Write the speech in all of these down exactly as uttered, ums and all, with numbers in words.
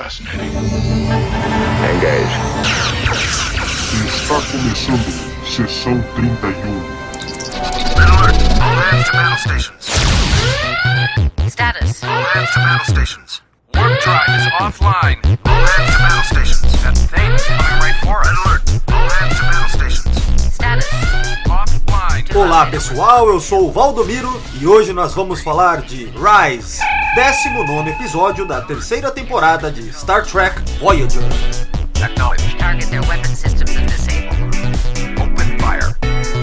fascinating. Engage. Está começando Sessão trinta e um. Alert! All hands to battle stations. Status. All hands to battle stations. Warp drive is offline. All hands to battle stations. That thing's coming right for us. Alert! All hands to battle stations. Status. Offline. Olá pessoal, eu sou o Valdomiro e hoje nós vamos falar de Rise, décimo nono episódio da terceira temporada de Star Trek Voyager. Acknowledge. Target their weapon systems and disable. Open fire.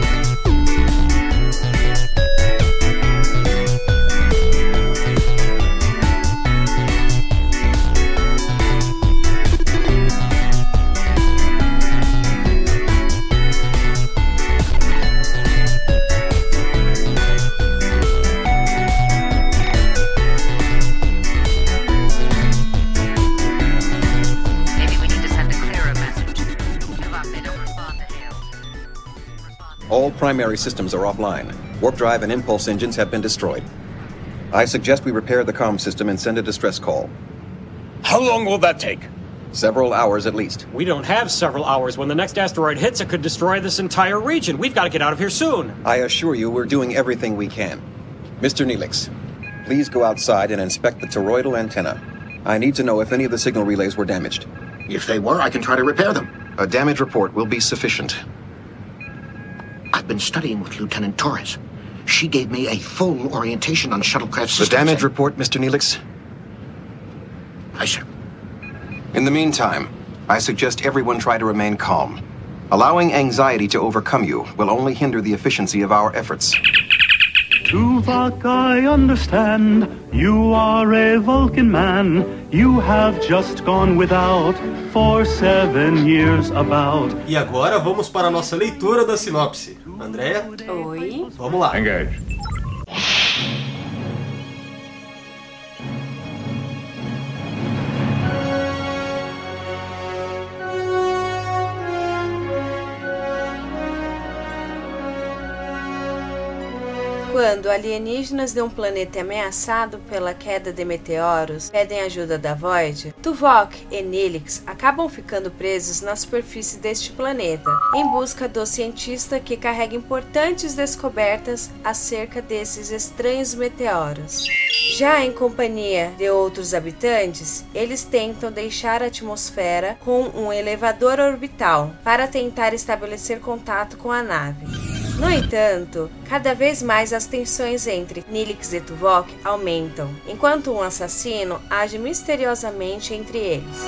All primary systems are offline. Warp drive and impulse engines have been destroyed. I suggest we repair the comm system and send a distress call. How long will that take? Several hours at least. We don't have several hours. When the next asteroid hits, it could destroy this entire region. We've got to get out of here soon. I assure you we're doing everything we can. Mister Neelix, please go outside and inspect the toroidal antenna. I need to know if any of the signal relays were damaged. If they were, I can try to repair them. A damage report will be sufficient. I've been studying with Lieutenant Torres. She gave me a full orientation on shuttlecraft systems. The damage report, Mister Neelix? Aye, sir. In the meantime, I suggest everyone try to remain calm. Allowing anxiety to overcome you will only hinder the efficiency of our efforts. Tuvok, I understand. You are a Vulcan man. You have just gone without for seven years about. E agora vamos para a nossa leitura da sinopse. Andréia? Oi. Vamos lá. Engage. Quando alienígenas de um planeta ameaçado pela queda de meteoros pedem ajuda da Voyager, Tuvok e Neelix acabam ficando presos na superfície deste planeta, em busca do cientista que carrega importantes descobertas acerca desses estranhos meteoros. Já em companhia de outros habitantes, eles tentam deixar a atmosfera com um elevador orbital para tentar estabelecer contato com a nave. No entanto, cada vez mais as tensões entre Neelix e Tuvok aumentam, enquanto um assassino age misteriosamente entre eles.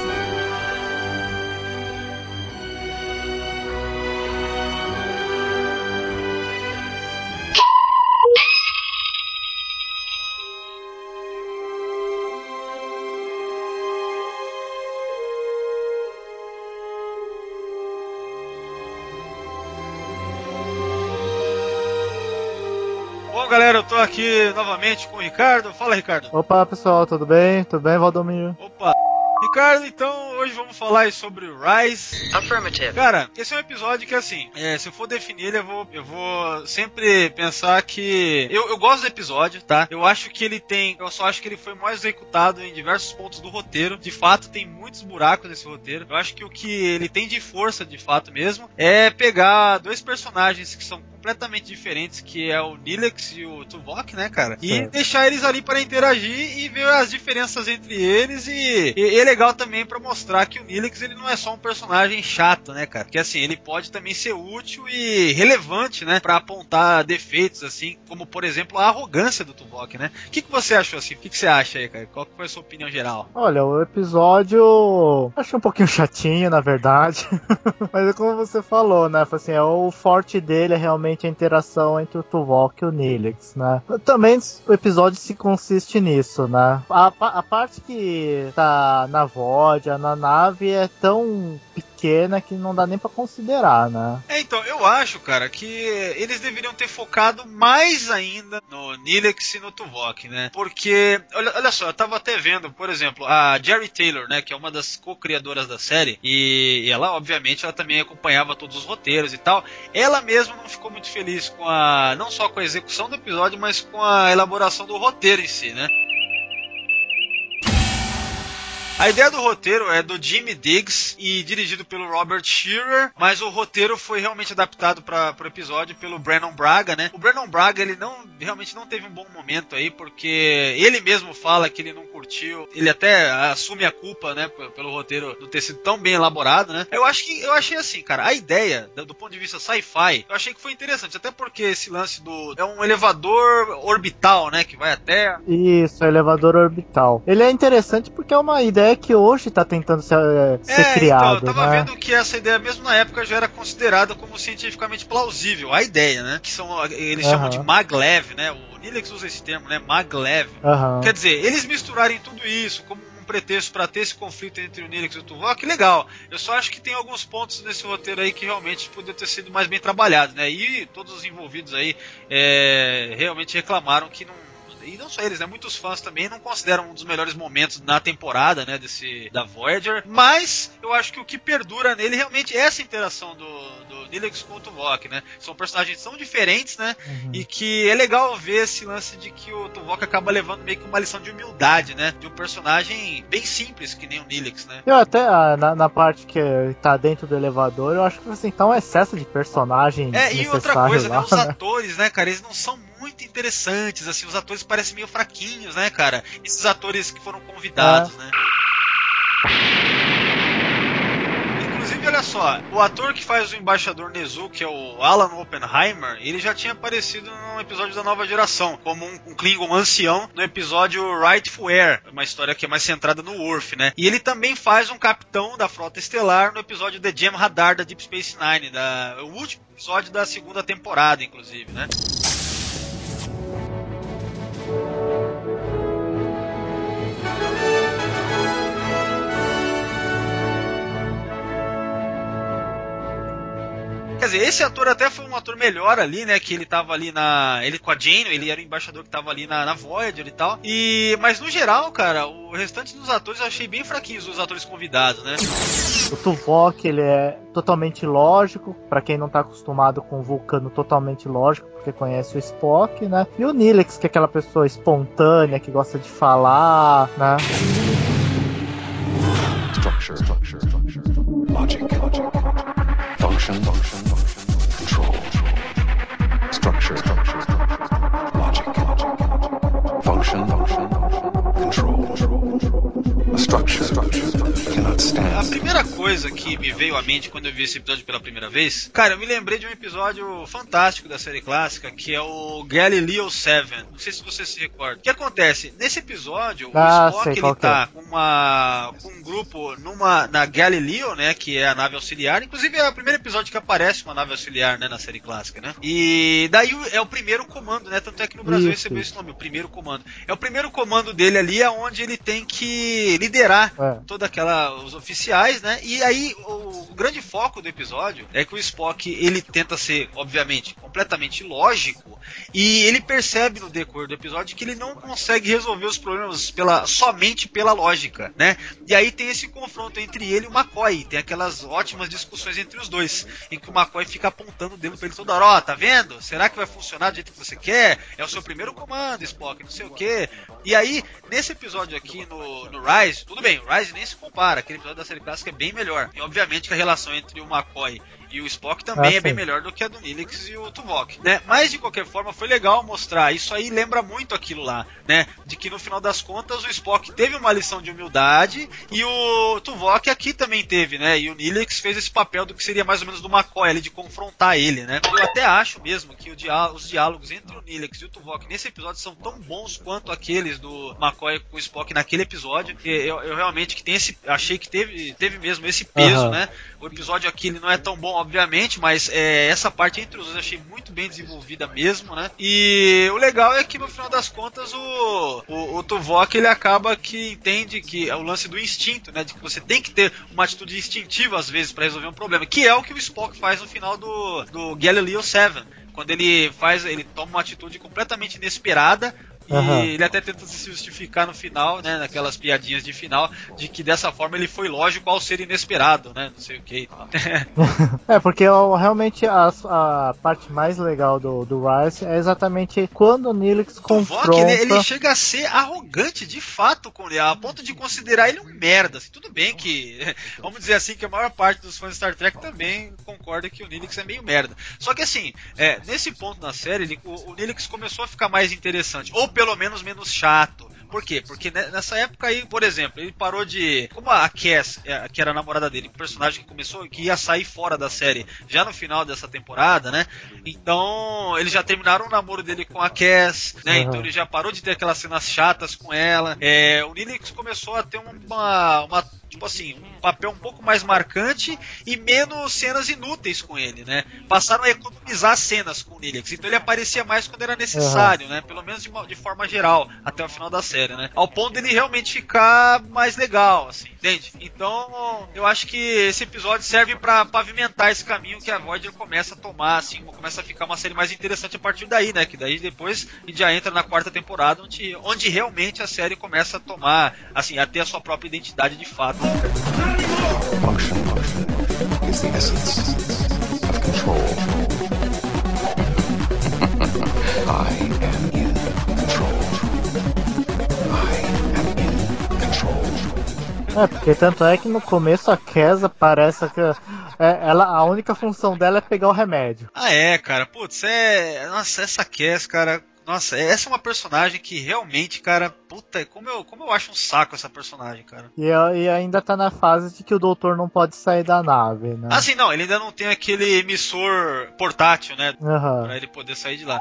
Bom, galera, eu tô aqui novamente com o Ricardo. Fala, Ricardo. Opa, pessoal, tudo bem? Tudo bem, Valdomiro? Opa. Ricardo, então, hoje vamos falar sobre Rise. Affirmative. Cara, esse é um episódio que, assim, é, se eu for definir ele, eu vou, eu vou sempre pensar que... Eu, eu gosto do episódio, tá? Eu acho que ele tem... Eu só acho que ele foi mal executado em diversos pontos do roteiro. De fato, tem muitos buracos nesse roteiro. Eu acho que o que ele tem de força, de fato mesmo, é pegar dois personagens que são completamente diferentes, que é o Neelix e o Tuvok, né, cara? E certo. Deixar eles ali para interagir e ver as diferenças entre eles e, e é legal também para mostrar que o Neelix, ele não é só um personagem chato, né, cara? Que assim, ele pode também ser útil e relevante, né, para apontar defeitos, assim, como por exemplo a arrogância do Tuvok, né? O que, que você achou assim? O que, que você acha aí, cara? Qual que foi a sua opinião geral? Olha, o episódio achei um pouquinho chatinho, na verdade. Mas é como você falou, né? Assim, é, o forte dele é realmente a interação entre o Tuvok e o Neelix, né? Também o episódio se consiste nisso, né? A, a parte que tá na Voyager, na nave, é tão pequena que não dá nem pra considerar, né? É, então, eu acho, cara, que eles deveriam ter focado mais ainda no Neelix e no Tuvok, né? Porque, olha, olha só, eu tava até vendo, por exemplo, a Jeri Taylor, né, que é uma das co-criadoras da série, e, e ela, obviamente, ela também acompanhava todos os roteiros e tal. Ela mesma não ficou muito feliz com a, não só com a execução do episódio, mas com a elaboração do roteiro em si, né? A ideia do roteiro é do Jimmy Diggs e dirigido pelo Robert Shearer, mas o roteiro foi realmente adaptado para o episódio pelo Brannon Braga, né? O Brannon Braga, ele não, realmente não teve um bom momento aí, porque ele mesmo fala que ele não curtiu, ele até assume a culpa, né, pelo roteiro não ter sido tão bem elaborado, né? Eu acho que, eu achei assim, cara, a ideia, do ponto de vista sci-fi, eu achei que foi interessante, até porque esse lance do... é um elevador orbital, né, que vai até... Isso, elevador orbital. Ele é interessante porque é uma ideia que hoje tá tentando ser, ser é, criada, então, eu tava né? vendo que essa ideia, mesmo na época, já era considerada como cientificamente plausível, a ideia, né? Que são, eles uhum. chamam de maglev, né? O Nilex usa esse termo, né? Maglev. Uhum. Quer dizer, eles misturarem tudo isso como um pretexto para ter esse conflito entre o Nilex e o Tuvok, legal. Eu só acho que tem alguns pontos nesse roteiro aí que realmente poderia ter sido mais bem trabalhados, né? E todos os envolvidos aí é, realmente reclamaram que não... E não só eles, né? Muitos fãs também não consideram um dos melhores momentos na temporada, né? Desse, da Voyager. Mas eu acho que o que perdura nele realmente é essa interação do, do Nilex com o Tuvok, né? São personagens tão diferentes, né? Uhum. E que é legal ver esse lance de que o Tuvok acaba levando meio que uma lição de humildade, né? De um personagem bem simples, que nem o Nilex, né? Eu até, na, na parte que tá dentro do elevador, eu acho que assim, tá um excesso de personagem. É, e outra coisa, lá, né? Os né? atores, né, cara, eles não são muito interessantes, assim, os atores parecem meio fraquinhos, né, cara? Esses atores que foram convidados, é. né? Inclusive, olha só, o ator que faz o embaixador Nezu, que é o Alan Oppenheimer, ele já tinha aparecido num episódio da Nova Geração, como um, um Klingon ancião, no episódio Rightful Heir, uma história que é mais centrada no Worf, né? E ele também faz um capitão da Frota Estelar no episódio The Jem'Hadar da Deep Space Nine, da, o último episódio da segunda temporada, inclusive, né? Quer dizer, esse ator até foi um ator melhor ali, né? Que ele tava ali na... Ele com a Jane, ele era o embaixador que tava ali na, na Voyager e tal. E... Mas no geral, cara, o restante dos atores eu achei bem fraquinhos, os atores convidados, né? O Tuvok, ele é totalmente lógico, pra quem não tá acostumado com o Vulcano, totalmente lógico, porque conhece o Spock, né? E o Nilex, que é aquela pessoa espontânea, que gosta de falar, né? Structure, structure, structure. Logic, logic. Function, function. Control. Structure. Logic. Function. Control. A structure cannot stand. A primeira coisa que me veio à mente quando eu vi esse episódio pela primeira vez, cara, eu me lembrei de um episódio fantástico da série clássica, que é o Galileo sete. Não sei se você se recorda. O que acontece? Nesse episódio, ah, o Spock sei, ele tá com, uma, com um grupo numa, na Galileo, né, que é a nave auxiliar. Inclusive é o primeiro episódio que aparece uma nave auxiliar, né, na série clássica, né? E daí é o primeiro comando, né? Tanto é que no Brasil Isso. recebeu esse nome, o primeiro comando. É o primeiro comando dele ali, é onde ele tem que liderar é. toda aquela os oficiais, né? E aí o, o grande foco do episódio é que o Spock, ele tenta ser, obviamente, completamente lógico, e ele percebe no decorrer do episódio que ele não consegue resolver os problemas pela, somente pela lógica, né? E aí tem esse confronto entre ele e o McCoy, tem aquelas ótimas discussões entre os dois, em que o McCoy fica apontando o dedo pra ele toda hora, ó, oh, tá vendo? Será que vai funcionar do jeito que você quer? É o seu primeiro comando, Spock, não sei o quê. E aí, nesse episódio aqui no, no Rise, tudo bem, o Rise nem se compara, aquele episódio da série clássica é bem melhor. E obviamente que a relação entre o McCoy e o Spock também ah, é bem melhor do que a do Nilex e o Tuvok, né? Mas de qualquer forma foi legal mostrar, isso aí lembra muito aquilo lá, né? De que no final das contas o Spock teve uma lição de humildade e o Tuvok aqui também teve, né? E o Nilex fez esse papel do que seria mais ou menos do McCoy ali, de confrontar ele, né? Eu até acho mesmo que o diá- os diálogos entre o Nilex e o Tuvok nesse episódio são tão bons quanto aqueles do McCoy com o Spock naquele episódio. Eu, eu realmente que tem esse, achei que teve, teve mesmo esse peso, uhum. né? O episódio aqui ele não é tão bom, obviamente, mas é, essa parte entre os dois eu achei muito bem desenvolvida mesmo, né? E o legal é que no final das contas o, o, o Tuvok ele acaba que entende que é o lance do instinto, né? De que você tem que ter uma atitude instintiva às vezes para resolver um problema, que é o que o Spock faz no final do, do Galileo sete. Quando ele faz, ele toma uma atitude completamente inesperada E Uhum. ele até tenta se justificar no final, né, naquelas piadinhas de final, de que dessa forma ele foi lógico ao ser inesperado, né, não sei o que e tal. É, porque ó, realmente a, a parte mais legal do, do Rice é exatamente quando o Neelix confronta... Tuvok, ele, ele chega a ser arrogante de fato com ele, a ponto de considerar ele um merda. Assim, tudo bem que, vamos dizer assim, que a maior parte dos fãs de Star Trek também concorda que o Neelix é meio merda. Só que assim, é, nesse ponto na série, ele, o, o Neelix começou a ficar mais interessante, ou pelo menos menos chato. Por quê? Porque nessa época aí, por exemplo, ele parou de... Como a Cass, que era a namorada dele, o personagem que começou, que ia sair fora da série já no final dessa temporada, né? Então, eles já terminaram o namoro dele com a Cass, né? Uhum. Então ele já parou de ter aquelas cenas chatas com ela. É, o Neelix começou a ter uma... uma tipo assim, um papel um pouco mais marcante e menos cenas inúteis com ele, né? Passaram a economizar cenas com o Neelix. Então ele aparecia mais quando era necessário, uhum. né? Pelo menos de, uma, de forma geral, até o final da série, né? Ao ponto dele realmente ficar mais legal, assim, entende? Então, eu acho que esse episódio serve pra pavimentar esse caminho que a Voyager começa a tomar, assim, começa a ficar uma série mais interessante a partir daí, né? Que daí depois a gente já entra na quarta temporada, onde, onde realmente a série começa a tomar, assim, a ter a sua própria identidade de fato. Function is the essence of control. I am in control. I am in control. É, porque tanto é que no começo a Cass parece que é, ela, a única função dela é pegar o remédio. Ah, é, cara. Putz, é... Nossa, essa Cass, cara... Nossa, essa é uma personagem que realmente, cara, puta, como eu, como eu acho um saco essa personagem, cara. E, e ainda tá na fase de que o doutor não pode sair da nave, né? Ah, sim, não, ele ainda não tem aquele emissor portátil, né? Uhum. Pra ele poder sair de lá.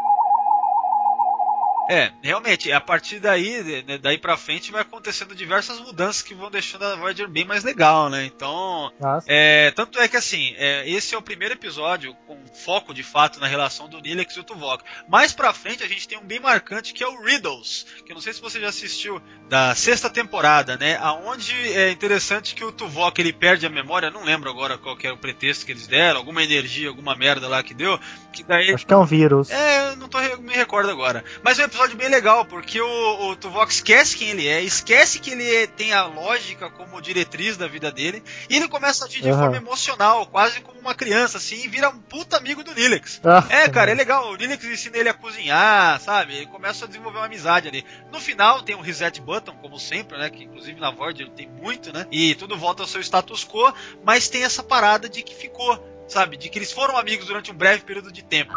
É, realmente, a partir daí, daí pra frente vai acontecendo diversas mudanças que vão deixando a Voyager bem mais legal, né? Então, é, tanto é que assim, é, esse é o primeiro episódio com foco de fato na relação do Neelix e o Tuvok. Mais pra frente a gente tem um bem marcante que é o Riddles, que eu não sei se você já assistiu, da sexta temporada, né? Aonde é interessante que o Tuvok ele perde a memória, não lembro agora qual que era o pretexto que eles deram, alguma energia, alguma merda lá que deu. Que daí... Acho que é um vírus. É, não tô me recordo agora. Mas é um episódio bem legal, porque o, o Tuvok esquece quem ele é, esquece que ele tem a lógica como diretriz da vida dele, e ele começa a agir de uhum. forma emocional, quase como uma criança, assim, e vira um puta amigo do Neelix. Ah, é, cara, é legal. O Neelix ensina ele a cozinhar, sabe? Ele começa a desenvolver uma amizade ali. No final tem um reset button, como sempre, né? Que inclusive na Voyager tem muito, né? E tudo volta ao seu status quo, mas tem essa parada de que ficou, sabe? De que eles foram amigos durante um breve período de tempo.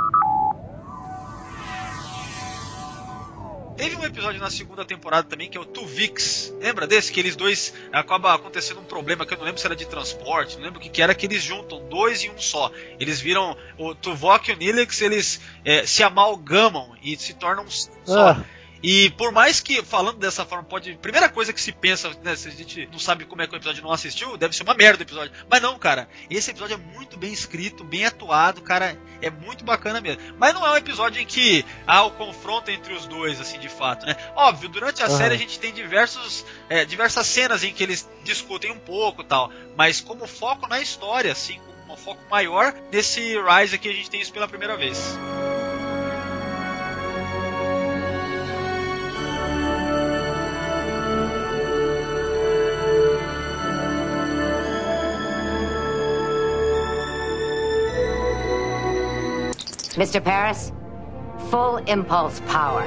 Teve um episódio na segunda temporada também que é o Tuvix. Lembra desse? Que eles dois acaba acontecendo um problema que eu não lembro se era de transporte, não lembro o que, que era, que eles juntam dois em um só. Eles viram o Tuvok e o Neelix, eles é, se amalgamam e se tornam um só. Ah. E por mais que, falando dessa forma, pode... Primeira coisa que se pensa, né, se a gente não sabe como é que o episódio não assistiu, deve ser uma merda o episódio. Mas não, cara, esse episódio é muito bem escrito, bem atuado, cara, é muito bacana mesmo. Mas não é um episódio em que há o confronto entre os dois, assim, de fato, né? Óbvio, durante a uhum. série a gente tem diversos, é, diversas cenas em que eles discutem um pouco e tal, mas como foco na história, assim, com um foco maior, desse Rise aqui a gente tem isso pela primeira vez. mister Paris, full impulse power.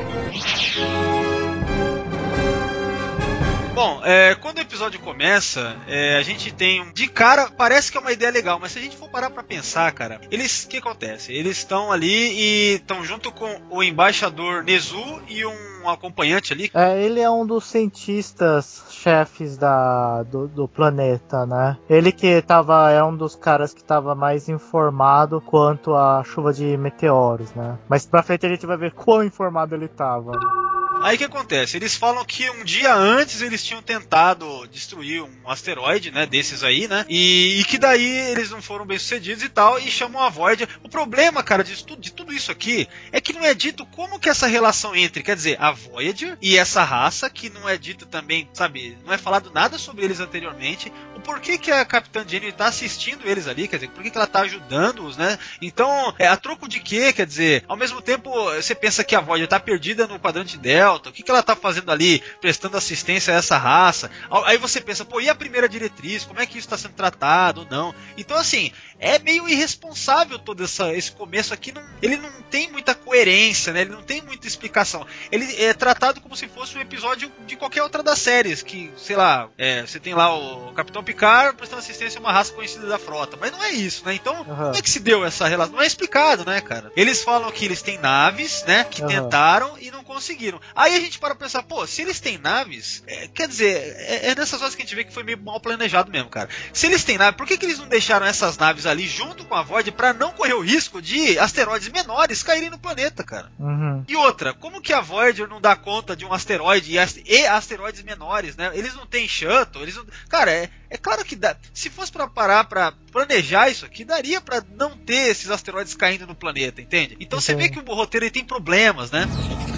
Bom, é, quando o episódio começa, é, a gente tem um... De cara, parece que é uma ideia legal, mas se a gente for parar pra pensar, cara, eles... O que acontece? Eles estão ali e estão junto com o embaixador Nezu e um acompanhante ali. É, ele é um dos cientistas chefes da, do, do planeta, né? Ele que tava... É um dos caras que tava mais informado quanto à chuva de meteoros, né? Mas pra frente a gente vai ver quão informado ele tava. Aí o que acontece? Eles falam que um dia antes eles tinham tentado destruir um asteroide, né, desses aí, né, e, e que daí eles não foram bem sucedidos e tal, e chamam a Voyager. O problema, cara, de tudo, de tudo isso aqui, é que não é dito como que essa relação entre, quer dizer, a Voyager e essa raça, que não é dito também, sabe, não é falado nada sobre eles anteriormente, o porquê que a Capitã Janeway tá assistindo eles ali, quer dizer, por que que ela tá ajudando-os, né, então, é, a troco de quê, quer dizer, ao mesmo tempo, você pensa que a Voyager tá perdida no quadrante dela, Delta, o que, que ela tá fazendo ali, prestando assistência a essa raça? Aí você pensa, pô, e a primeira diretriz? Como é que isso está sendo tratado ou não? Então, assim, é meio irresponsável todo essa, esse começo aqui. Não, ele não tem muita coerência, né? Ele não tem muita explicação. Ele é tratado como se fosse um episódio de qualquer outra das séries, que, sei lá, é, você tem lá o Capitão Picard prestando assistência a uma raça conhecida da frota. Mas não é isso, né? Então, uhum. como é que se deu essa relação? Não é explicado, né, cara? Eles falam que eles têm naves, né? Que uhum. tentaram e não conseguiram. Aí a gente para pensar, pô, se eles têm naves, é, quer dizer, é, é nessas horas que a gente vê que foi meio mal planejado mesmo, cara. Se eles têm naves, por que, que eles não deixaram essas naves ali junto com a Void pra não correr o risco de asteroides menores caírem no planeta, cara? Uhum. E outra, como que a Voyager não dá conta de um asteroide e, ast- e asteroides menores, né? Eles não têm shuttle, eles não... Cara, é, é claro que dá. Se fosse pra parar pra planejar isso aqui, daria pra não ter esses asteroides caindo no planeta, entende? Então você vê que o roteiro ele tem problemas, né?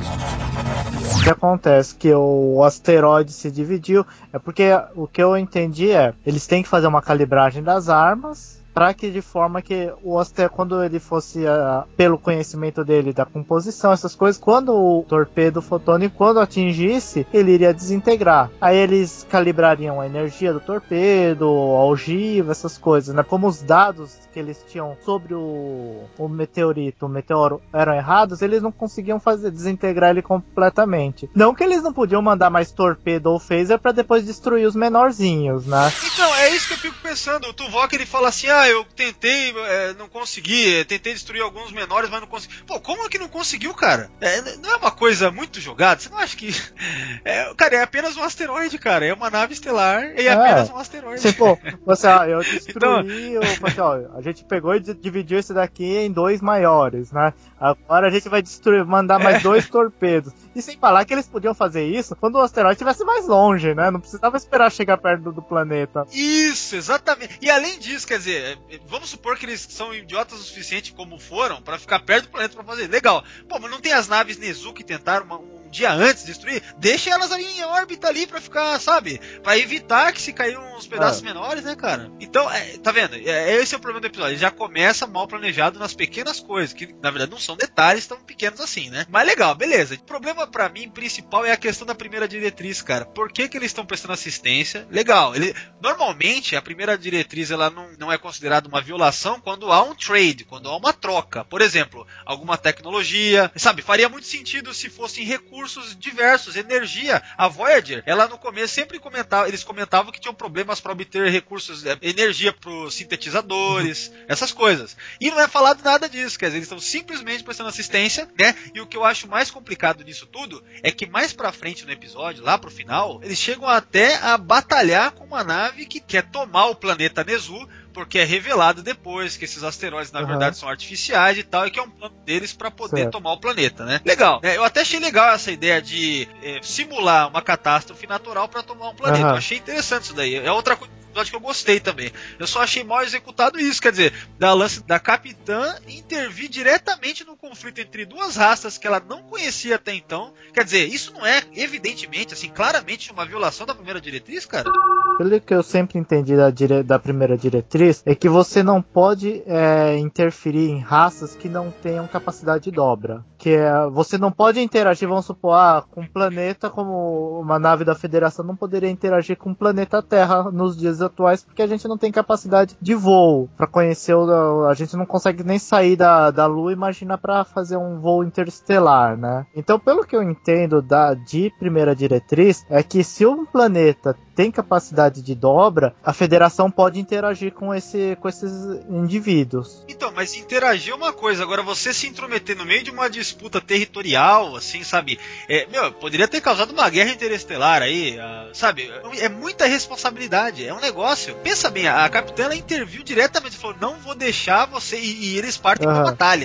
O que acontece que o asteroide se dividiu é porque o que eu entendi é eles têm que fazer uma calibragem das armas para que de forma que o asteroide, quando ele fosse uh, pelo conhecimento dele da composição, essas coisas, quando o torpedo fotônico, quando atingisse, ele iria desintegrar. Aí eles calibrariam a energia do torpedo, a ogiva, essas coisas, né? Como os dados que eles tinham sobre o, o meteorito, o meteoro, eram errados, eles não conseguiam fazer desintegrar ele completamente. Não que eles não podiam mandar mais torpedo ou phaser para depois destruir os menorzinhos, né? Então, é isso que eu fico pensando. O Tuvok, ele fala assim, ah, eu tentei, é, não consegui, tentei destruir alguns menores, mas não consegui. Pô, como é que não conseguiu, cara? É, não é uma coisa muito jogada? Você não acha que... É, cara, é apenas um asteroide, cara. É uma nave estelar e é, é apenas um asteroide. Tipo, você, ó, eu destruí, então... eu, assim, ó, a gente pegou e dividiu esse daqui em dois maiores, né? Agora a gente vai destruir, mandar mais é. dois torpedos. E sem falar que eles podiam fazer isso quando o asteroide estivesse mais longe, né? Não precisava esperar chegar perto do, do planeta. Isso, exatamente. E além disso, quer dizer, vamos supor que eles são idiotas o suficiente como foram pra ficar perto do planeta pra fazer. Legal. Pô, mas não tem as naves Nezu que tentaram uma, um dia antes de destruir? Deixa elas ali em órbita ali pra ficar, sabe? Pra evitar que se caíram uns pedaços ah. menores, né, cara? Então, é, tá vendo? É, esse é o problema do episódio. Ele já começa mal planejado nas pequenas coisas, que na verdade não são detalhes tão pequenos assim, né? Mas legal, beleza. O problema pra mim principal é a questão da primeira diretriz, cara. Por que que eles estão prestando assistência? Legal. Ele, normalmente, a primeira diretriz ela não, não é considerada uma violação quando há um trade, quando há uma troca. Por exemplo, alguma tecnologia, sabe? Faria muito sentido se fossem recursos diversos, energia. A Voyager, ela no começo sempre comentava, eles comentavam que tinham problemas para obter recursos, energia para os sintetizadores, essas coisas. E não é falado nada disso, quer dizer, eles estão simplesmente prestando assistência, né? E o que eu acho mais complicado nisso tudo é que mais pra frente no episódio, lá pro final, eles chegam até a batalhar com uma nave que quer tomar o planeta Nezu, porque é revelado depois que esses asteroides na uhum. verdade são artificiais e tal, e que é um plano deles para poder certo. tomar o planeta, né? Legal, né? Eu até achei legal essa ideia de é, simular uma catástrofe natural para tomar um planeta. Uhum. Eu achei interessante isso daí. É outra coisa que eu gostei também. Eu só achei mal executado isso, quer dizer, da lance da capitã intervir diretamente no conflito entre duas raças que ela não conhecia até então. Quer dizer, isso não é evidentemente, assim, claramente uma violação da primeira diretriz, cara? Pelo que eu sempre entendi da, dire... da primeira diretriz, é que você não pode é, interferir em raças que não tenham capacidade de dobra. Que é, você não pode interagir, vamos supor, ah, com um planeta como uma nave da Federação não poderia interagir com o planeta Terra nos dias atuais, porque a gente não tem capacidade de voo para conhecer o, a gente não consegue nem sair da, da Lua, imagina para fazer um voo interestelar, né? Então, pelo que eu entendo da, de primeira diretriz, é que se um planeta tem capacidade de dobra, a Federação pode interagir com, esse, com esses indivíduos. Então, mas interagir é uma coisa, agora você se intrometer no meio de uma disputa territorial, assim, sabe? É, meu, poderia ter causado uma guerra interestelar aí, uh, sabe? É muita responsabilidade, é um negócio. Pensa bem, a, a capitã ela interviu diretamente, falou, não vou deixar você, e, e eles partem uhum. pra batalha.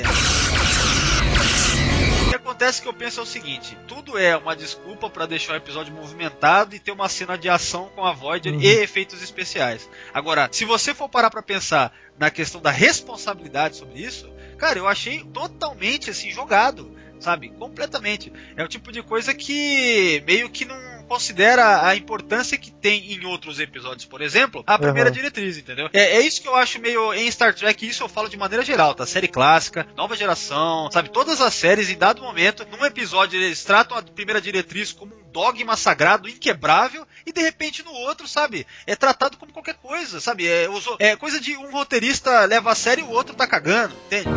O que acontece que eu penso é o seguinte, tudo é uma desculpa pra deixar o episódio movimentado e ter uma cena de ação com a Voyager uhum. e efeitos especiais. Agora, se você for parar pra pensar na questão da responsabilidade sobre isso, cara, eu achei totalmente assim, jogado, sabe? Completamente. É o tipo de coisa que meio que não... considera a importância que tem em outros episódios, por exemplo, a primeira Uhum. diretriz, entendeu? É, é isso que eu acho meio em Star Trek, isso eu falo de maneira geral, tá? Série clássica, nova geração, sabe? Todas as séries, em dado momento, num episódio eles tratam a primeira diretriz como um dogma sagrado, inquebrável, e de repente no outro, sabe? É tratado como qualquer coisa, sabe? É, é coisa de um roteirista leva a sério e o outro tá cagando, entende?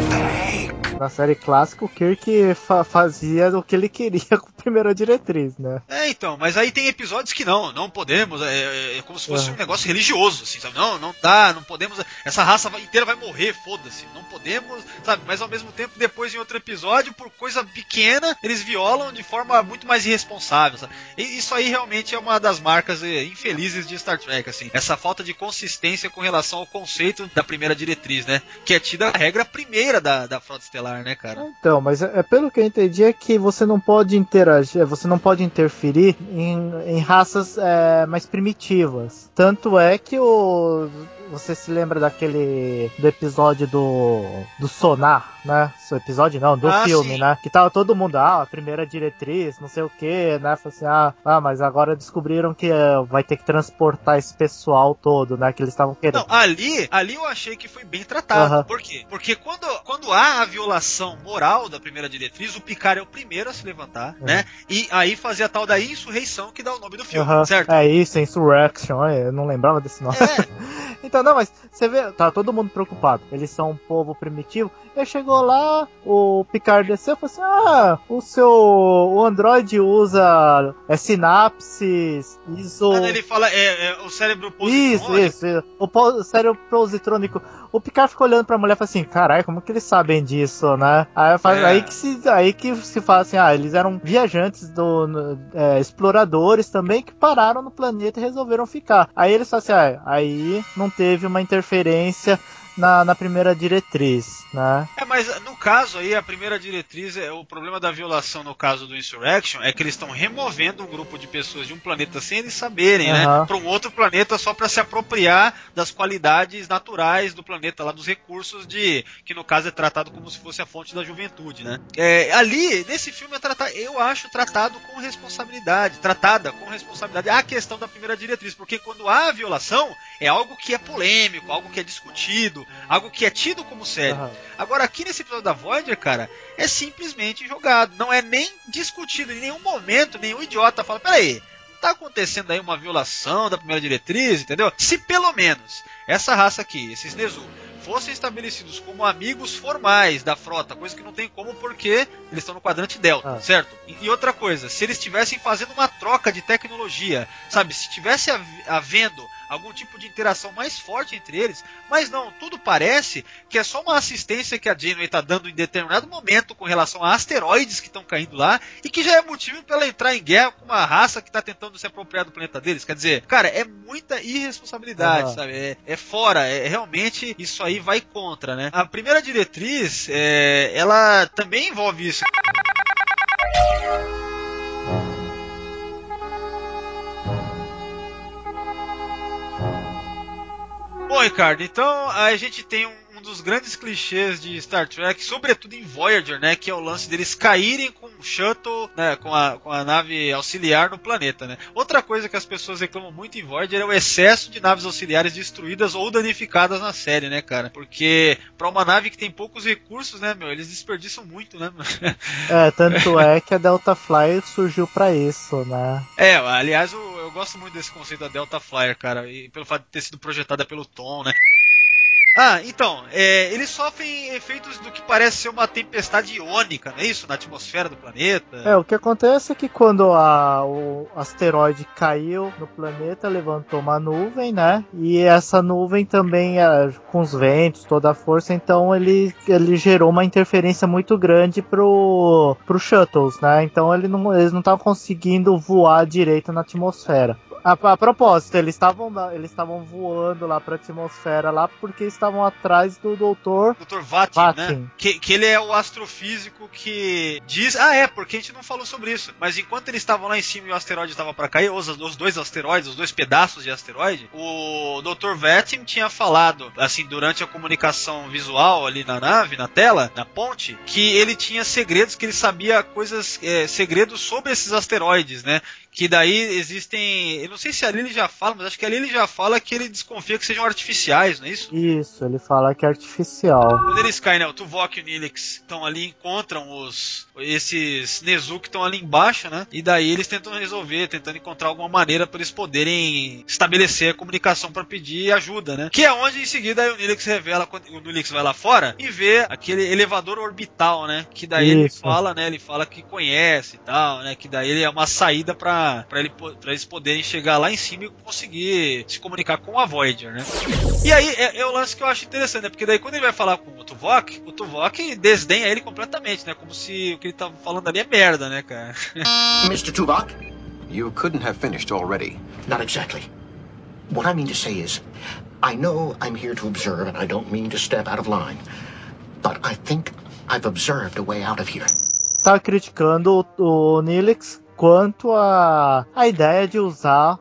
Na série clássica, o Kirk fa- fazia o que ele queria com a primeira diretriz, né? É, então, mas aí tem episódios que não, não podemos, é, é como se fosse Uhum. um negócio religioso, assim, sabe? Não, não dá, não podemos, essa raça vai- inteira vai morrer, foda-se, não podemos, sabe? Mas ao mesmo tempo, depois em outro episódio, por coisa pequena, eles violam de forma muito mais irresponsável, sabe? E isso aí realmente é uma das marcas é, infelizes de Star Trek, assim, essa falta de consistência com relação ao conceito da primeira diretriz, né? Que é tida a regra primeira da, da Frota Estelar, né, cara? Então, mas é, é pelo que eu entendi é que você não pode interagir, você não pode interferir em, em raças é, mais primitivas. Tanto é que o você se lembra daquele do episódio do do Sonar, né? O episódio não, do Ah, filme, sim. né? Que tava todo mundo, ah, a primeira diretriz, não sei o que, né? Falei assim, ah, ah, mas agora descobriram que é, vai ter que transportar esse pessoal todo, né? Que eles estavam querendo. Não, ali, ali eu achei que foi bem tratado. Uhum. Por quê? Porque quando, quando há a violação moral da primeira diretriz, o Picard é o primeiro a se levantar, Uhum. né? E aí fazer a tal da insurreição que dá o nome do filme, Uhum. certo? É isso, Insurrection, eu não lembrava desse nome. É. Então, não, mas você vê, tá todo mundo preocupado. Eles são um povo primitivo. E chegou lá, o Picard desceu e falou assim: ah, o seu o Android usa é, sinapses, isso. Quando ele fala é, é, o cérebro Isso, positrônico. isso, isso. O po- cérebro positrônico. O Picard ficou olhando pra mulher e falou assim: caralho, como que eles sabem disso, né? Aí, faz, É. aí, que, se, aí que se fala assim: ah, eles eram viajantes, do, no- é, exploradores também que pararam no planeta e resolveram ficar. Aí eles falam assim: ah, aí não teve uma interferência na, na primeira diretriz, né? É, mas no caso aí, a primeira diretriz, é o problema da violação no caso do Insurrection é que eles estão removendo um grupo de pessoas de um planeta sem eles saberem, né? Aham. Para um outro planeta só para se apropriar das qualidades naturais do planeta, lá dos recursos de que no caso é tratado como se fosse a fonte da juventude, né? É, ali, nesse filme, é tratado, eu acho tratado com responsabilidade, tratada com responsabilidade a questão da primeira diretriz, porque quando há a violação, é algo que é polêmico, algo que é discutido, algo que é tido como sério. Aham. Agora, aqui nesse episódio da Voyager, cara, é simplesmente jogado. Não é nem discutido. Em nenhum momento, nenhum idiota fala, peraí, tá acontecendo aí uma violação da primeira diretriz, entendeu? Se pelo menos essa raça aqui, esses Nezu, fossem estabelecidos como amigos formais da frota, coisa que não tem como porque eles estão no quadrante Delta, Ah. certo? E, e outra coisa, se eles estivessem fazendo uma troca de tecnologia, sabe? Se estivesse hav- havendo algum tipo de interação mais forte entre eles, mas não, tudo parece que é só uma assistência que a Janeway está dando em determinado momento com relação a asteroides que estão caindo lá e que já é motivo para ela entrar em guerra com uma raça que está tentando se apropriar do planeta deles. Quer dizer, cara, é muita irresponsabilidade, Uhum. sabe? É, é fora, é realmente isso aí vai contra, né? A primeira diretriz, é, ela também envolve isso. Bom, Ricardo, então a gente tem um, um dos grandes clichês de Star Trek, sobretudo em Voyager, né, que é o lance deles caírem com o shuttle, né, com a, com a nave auxiliar no planeta, né. Outra coisa que as pessoas reclamam muito em Voyager é o excesso de naves auxiliares destruídas ou danificadas na série, né, cara, porque pra uma nave que tem poucos recursos, né, meu, eles desperdiçam muito, né, meu. É, tanto é que a Delta Flyer surgiu pra isso, né? É, aliás, eu, eu gosto muito desse conceito da Delta Flyer, cara, e pelo fato de ter sido projetada pelo Tom, né. Ah, então, é, eles sofrem efeitos do que parece ser uma tempestade iônica, não é isso? Na atmosfera do planeta. É, o que acontece é que quando a, o asteroide caiu no planeta, levantou uma nuvem, né? E essa nuvem também, é, com os ventos, toda a força, então ele, ele gerou uma interferência muito grande pro, pro shuttles, né? Então ele não, eles não estavam conseguindo voar direito na atmosfera. A, a propósito, eles estavam eles estavam voando lá pra atmosfera lá porque estavam atrás do doutor doutor Vatin, Vatin. né? Que, que ele é o astrofísico que diz... Ah, é, porque a gente não falou sobre isso. Mas enquanto eles estavam lá em cima e o asteroide estava para cair, os, os dois asteroides, os dois pedaços de asteroide, o doutor Vatin tinha falado, assim, durante a comunicação visual ali na nave, na tela, na ponte, que ele tinha segredos, que ele sabia coisas, é, segredos sobre esses asteroides, né? Que daí existem... Eu não sei se ali ele já fala, mas acho que ali ele já fala que ele desconfia que sejam artificiais, não é isso? Isso, ele fala que é artificial. Quando eles caem, né, o Tuvok e o Nilix estão ali, encontram os esses Nezu que estão ali embaixo, né? E daí eles tentam resolver, tentando encontrar alguma maneira para eles poderem estabelecer a comunicação para pedir ajuda, né? Que é onde em seguida aí o Nilix revela, quando o Nilix vai lá fora e vê aquele elevador orbital, né? Que daí Isso. ele fala, né? Ele fala que conhece e tal, né? Que daí ele é uma saída para para ele, para eles poderem chegar lá em cima e conseguir se comunicar com a Voyager, né? E aí é, é o lance que eu acho interessante, né? Porque daí quando ele vai falar com o Tuvok, o Tuvok desdenha ele completamente, né? Como se o que ele tava falando ali é merda, né, cara? mister Tuvok? You couldn't have finished already. Not exactly. What I mean to say is, I know I'm here to observe and I don't mean to step out of line. But I think I've observed a way out of here. Tá criticando o, o Nilix quanto a, a ideia de usar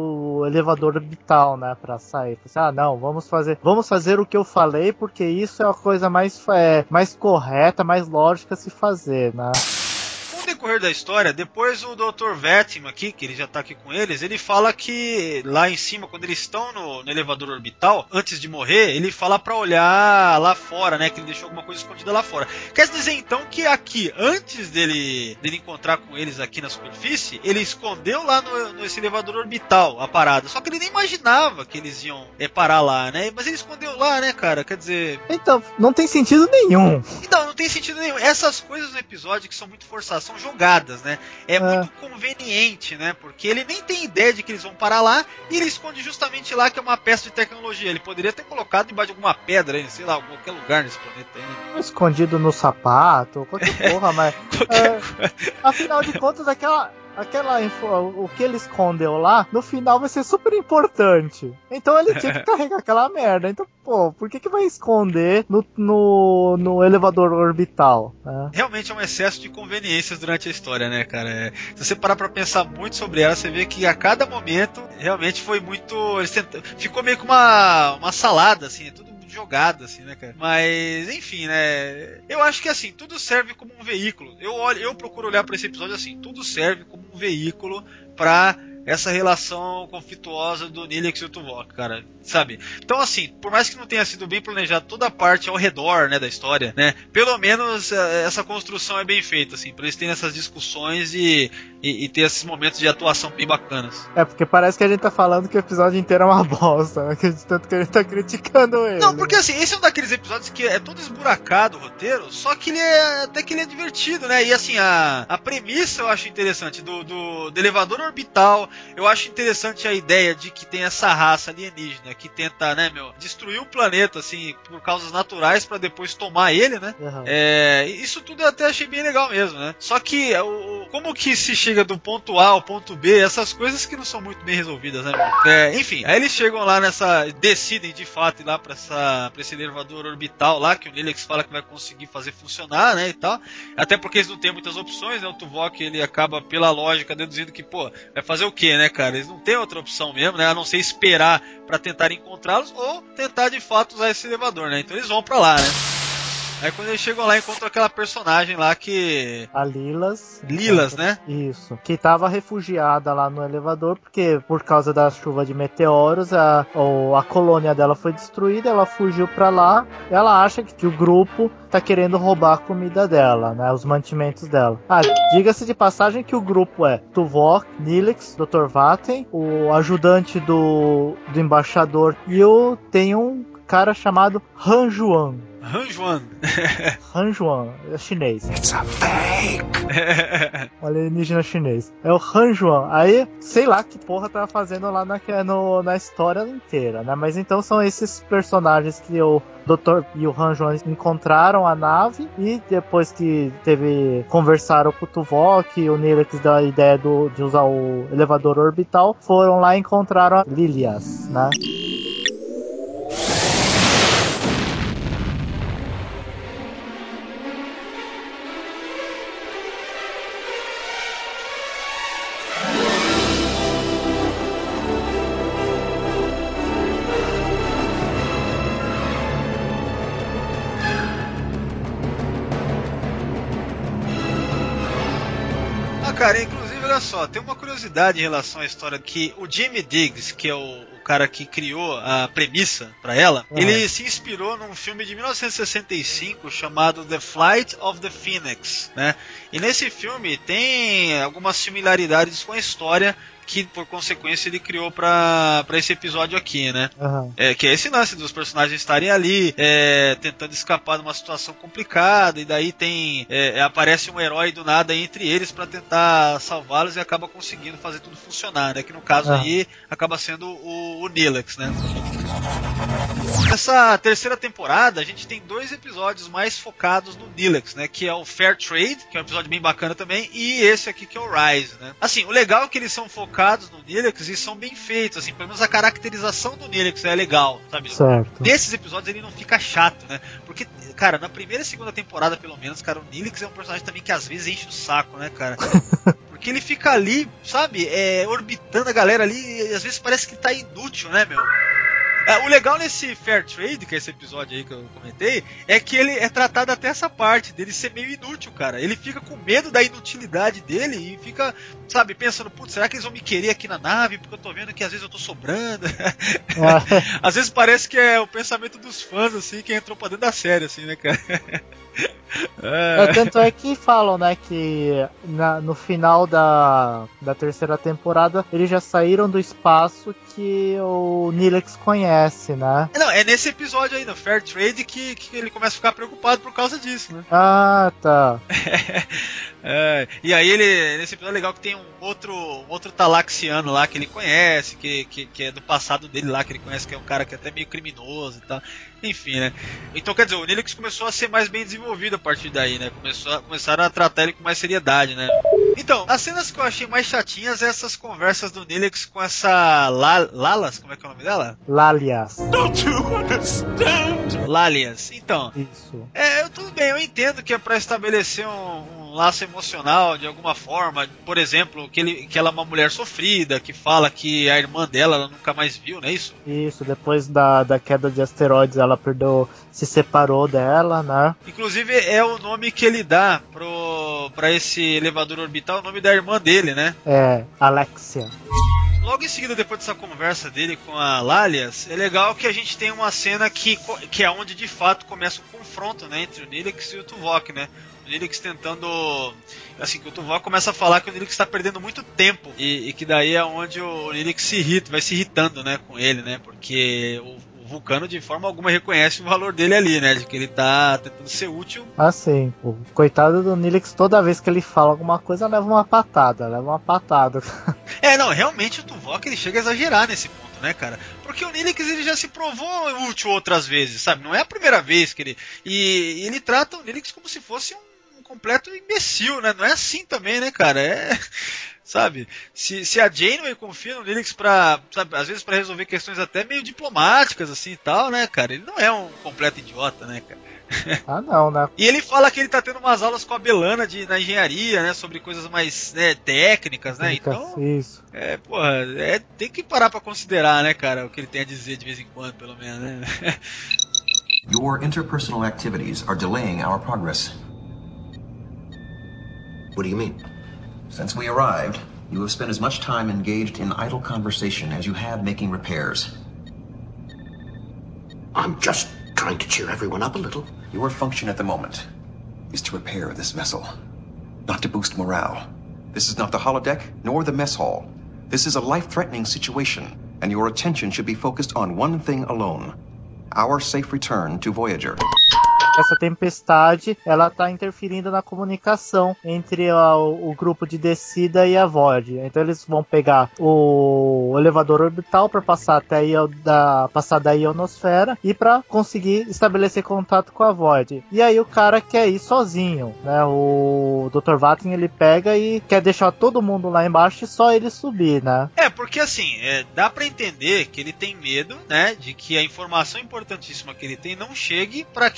o elevador orbital, né, pra sair. Ah, não, vamos fazer, vamos fazer o que eu falei, porque isso é a coisa mais, é, mais correta, mais lógica a se fazer, né. Com o decorrer da história, depois o doutor Vetim aqui, que ele já tá aqui com eles, ele fala que lá em cima, quando eles estão no, no elevador orbital, antes de morrer, ele fala pra olhar lá fora, né, que ele deixou alguma coisa escondida lá fora. Quer dizer então que aqui, antes dele, dele encontrar com eles aqui na superfície, ele escondeu lá no, nesse elevador orbital a parada, só que ele nem imaginava que eles iam é, parar lá, né, mas ele escondeu lá, né, cara, quer dizer... Então, não tem sentido nenhum. Então, não tem sentido nenhum. Essas coisas no episódio que são muito forçadas, são jogadas, né? É, é muito conveniente, né? Porque ele nem tem ideia de que eles vão parar lá e ele esconde justamente lá que é uma peça de tecnologia. Ele poderia ter colocado embaixo de alguma pedra aí, sei lá, em qualquer lugar nesse planeta aí. Escondido no sapato, qualquer porra, mas... qualquer... É, afinal de contas, aquela... Aquela info, o que ele escondeu lá, no final vai ser super importante. Então ele tinha que carregar aquela merda. Então, pô, por que que vai esconder no, no, no elevador orbital? Né? Realmente é um excesso de conveniências durante a história, né, cara? É, se você parar pra pensar muito sobre ela, você vê que a cada momento realmente foi muito... Eles tentam, ficou meio que uma, uma salada, assim, tudo jogado, assim, né, cara? Mas, enfim, né? Eu acho que, assim, tudo serve como um veículo. Eu, olho, eu procuro olhar pra esse episódio assim, tudo serve como um veículo pra essa relação conflituosa do Nilix e o Tuvok, cara, sabe? Então, assim, por mais que não tenha sido bem planejado toda a parte ao redor, né, da história, né, pelo menos essa construção é bem feita, assim, pra eles terem essas discussões e, e, e ter esses momentos de atuação bem bacanas. É, porque parece que a gente tá falando que o episódio inteiro é uma bosta, né, que tanto que a gente tá criticando ele. Não, porque, assim, esse é um daqueles episódios que é todo esburacado o roteiro, só que ele é, até que ele é divertido, né, e, assim, a, a premissa eu acho interessante, do, do, do elevador orbital. Eu acho interessante a ideia de que tem essa raça alienígena que tenta, né, meu, destruir o planeta, assim, por causas naturais pra depois tomar ele, né? Uhum. É, isso tudo eu até achei bem legal mesmo, né? Só que, o, como que se chega do ponto A ao ponto B, essas coisas que não são muito bem resolvidas, né? É, enfim, aí eles chegam lá nessa, decidem de fato ir lá pra, essa, pra esse elevador orbital lá, que o Nilix fala que vai conseguir fazer funcionar, né, e tal. Até porque eles não têm muitas opções, né? O Tuvok, ele acaba, pela lógica, deduzindo que, pô, vai fazer o quê, né, cara? Eles não têm outra opção mesmo, né? A não ser esperar pra tentar encontrá-los ou tentar de fato usar esse elevador, né? Então eles vão pra lá, né? Aí quando eles chegam lá, encontram aquela personagem lá que... A Lilas. Lilas, né? Isso. Que tava refugiada lá no elevador, porque por causa da chuva de meteoros, a, a colônia dela foi destruída, ela fugiu pra lá. Ela acha que, que o grupo tá querendo roubar a comida dela, né? Os mantimentos dela. Ah, diga-se de passagem que o grupo é Tuvok, Nilix, doutor Vaten, o ajudante do, do embaixador, e o, tem um cara chamado Han Juan. Han Juan. Han Juan, é chinês. It's a fake! Um alienígena chinês. É o Han Juan. Aí, sei lá que porra tava fazendo lá na, no, na história inteira, né? Mas então são esses personagens que o doutor e o Han Juan encontraram a nave e depois que teve conversaram com o Tuvok e o Nilix da ideia do, de usar o elevador orbital, foram lá e encontraram a Lilias, né? Cara, inclusive olha só, tem uma curiosidade em relação à história que o Jimmy Diggs, que é o, o cara que criou a premissa pra ela, uhum. ele se inspirou num filme de mil novecentos e sessenta e cinco chamado The Flight of the Phoenix, né? E nesse filme tem algumas similaridades com a história que, por consequência, ele criou pra, pra esse episódio aqui, né? Uhum. É, que é esse lance dos personagens estarem ali, é, tentando escapar de uma situação complicada, e daí tem é, aparece um herói do nada entre eles pra tentar salvá-los e acaba conseguindo fazer tudo funcionar, né? Que no caso uhum. aí acaba sendo o, o Neelix, né? Nessa terceira temporada, a gente tem dois episódios mais focados no Neelix, né? Que é o Fair Trade, que é um episódio bem bacana também, e esse aqui que é o Rise, né? Assim, o legal é que eles são focados no Neelix e são bem feitos, assim, pelo menos a caracterização do Neelix é legal, sabe? Certo. Nesses episódios ele não fica chato, né? Porque, cara, na primeira e segunda temporada, pelo menos, cara, o Neelix é um personagem também que às vezes enche o saco, né, cara? Porque ele fica ali, sabe, é, orbitando a galera ali, e às vezes parece que tá inútil, né, meu? O legal nesse Fair Trade, que é esse episódio aí que eu comentei, é que ele é tratado até essa parte dele ser meio inútil, cara. Ele fica com medo da inutilidade dele e fica, sabe, pensando, putz, será que eles vão me querer aqui na nave? Porque eu tô vendo que às vezes eu tô sobrando. Ah. Às vezes parece que é o pensamento dos fãs, assim, que entrou pra dentro da série, assim, né, cara? É. Tanto é que falam, né, que na, no final da, da terceira temporada eles já saíram do espaço que o Neelix conhece, né? Não, é nesse episódio aí, no Fair Trade, que, que ele começa a ficar preocupado por causa disso, né? Ah, tá. É, e aí ele, nesse episódio é legal que tem um outro, um outro Talaxiano lá que ele conhece, que, que, que é do passado dele lá, que ele conhece, que é um cara que é até meio criminoso e tal. Enfim, né? Então, quer dizer, o Neelix começou a ser mais bem desenvolvido a partir daí, né? Começou a, começaram a tratar ele com mais seriedade, né? Então, as cenas que eu achei mais chatinhas é essas conversas do Neelix com essa La, Lalas, como é que é o nome dela? Lalias. Don't you understand? Lalias. Então, isso. É, eu, tudo bem, eu entendo que é pra estabelecer um, um laço emocional de alguma forma. Por exemplo, que, ele, que ela é uma mulher sofrida, que fala que a irmã dela ela nunca mais viu, não é isso? Isso, depois da, da queda de asteroides ela perdeu, se separou dela, né? Inclusive é o nome que ele dá pro, pra esse elevador orbital, o nome da irmã dele, né? É, Alexia. Logo em seguida, depois dessa conversa dele com a Lalias, é legal que a gente tem uma cena que, que é onde de fato começa o confronto, né, entre o Neelix e o Tuvok, né? O Neelix tentando... Assim, que o Tuvok começa a falar que o Neelix está perdendo muito tempo e, e que daí é onde o Neelix se irrita, vai se irritando, né, com ele, né? Porque o Vulcano de forma alguma reconhece o valor dele ali, né? De que ele tá tentando ser útil. Ah, sim. O coitado do Neelix, toda vez que ele fala alguma coisa, leva uma patada, leva uma patada. É, não, realmente o Tuvok ele chega a exagerar nesse ponto, né, cara? Porque o Neelix ele já se provou útil outras vezes, sabe? Não é a primeira vez que ele... E ele trata o Neelix como se fosse um completo imbecil, né? Não é assim também, né, cara? É... Sabe, se, se a Janeway confia no Neelix pra, sabe, às vezes pra resolver questões até meio diplomáticas, assim e tal, né, cara? Ele não é um completo idiota, né, cara? Ah, não, né? E ele fala que ele tá tendo umas aulas com a Belana de, na engenharia, né, sobre coisas mais, né, técnicas, né? Então, isso. É, porra, é, tem que parar pra considerar, né, cara, o que ele tem a dizer de vez em quando, pelo menos, né? Your interpersonal activities are delaying our progress. What do you mean? Since we arrived, you have spent as much time engaged in idle conversation as you have making repairs. I'm just trying to cheer everyone up a little. Your function at the moment is to repair this vessel, not to boost morale. This is not the holodeck, nor the mess hall. This is a life-threatening situation, and your attention should be focused on one thing alone. Our safe return to Voyager. Essa tempestade, ela tá interferindo na comunicação entre a, o, o grupo de descida e a Void. Então eles vão pegar o elevador orbital para passar até aí da passar da ionosfera e para conseguir estabelecer contato com a Void. E aí o cara quer ir sozinho, né? O doutor Vatten, ele pega e quer deixar todo mundo lá embaixo e só ele subir, né? É, porque assim, é, dá para entender que ele tem medo, né, de que a informação importantíssima que ele tem não chegue para quem ele tem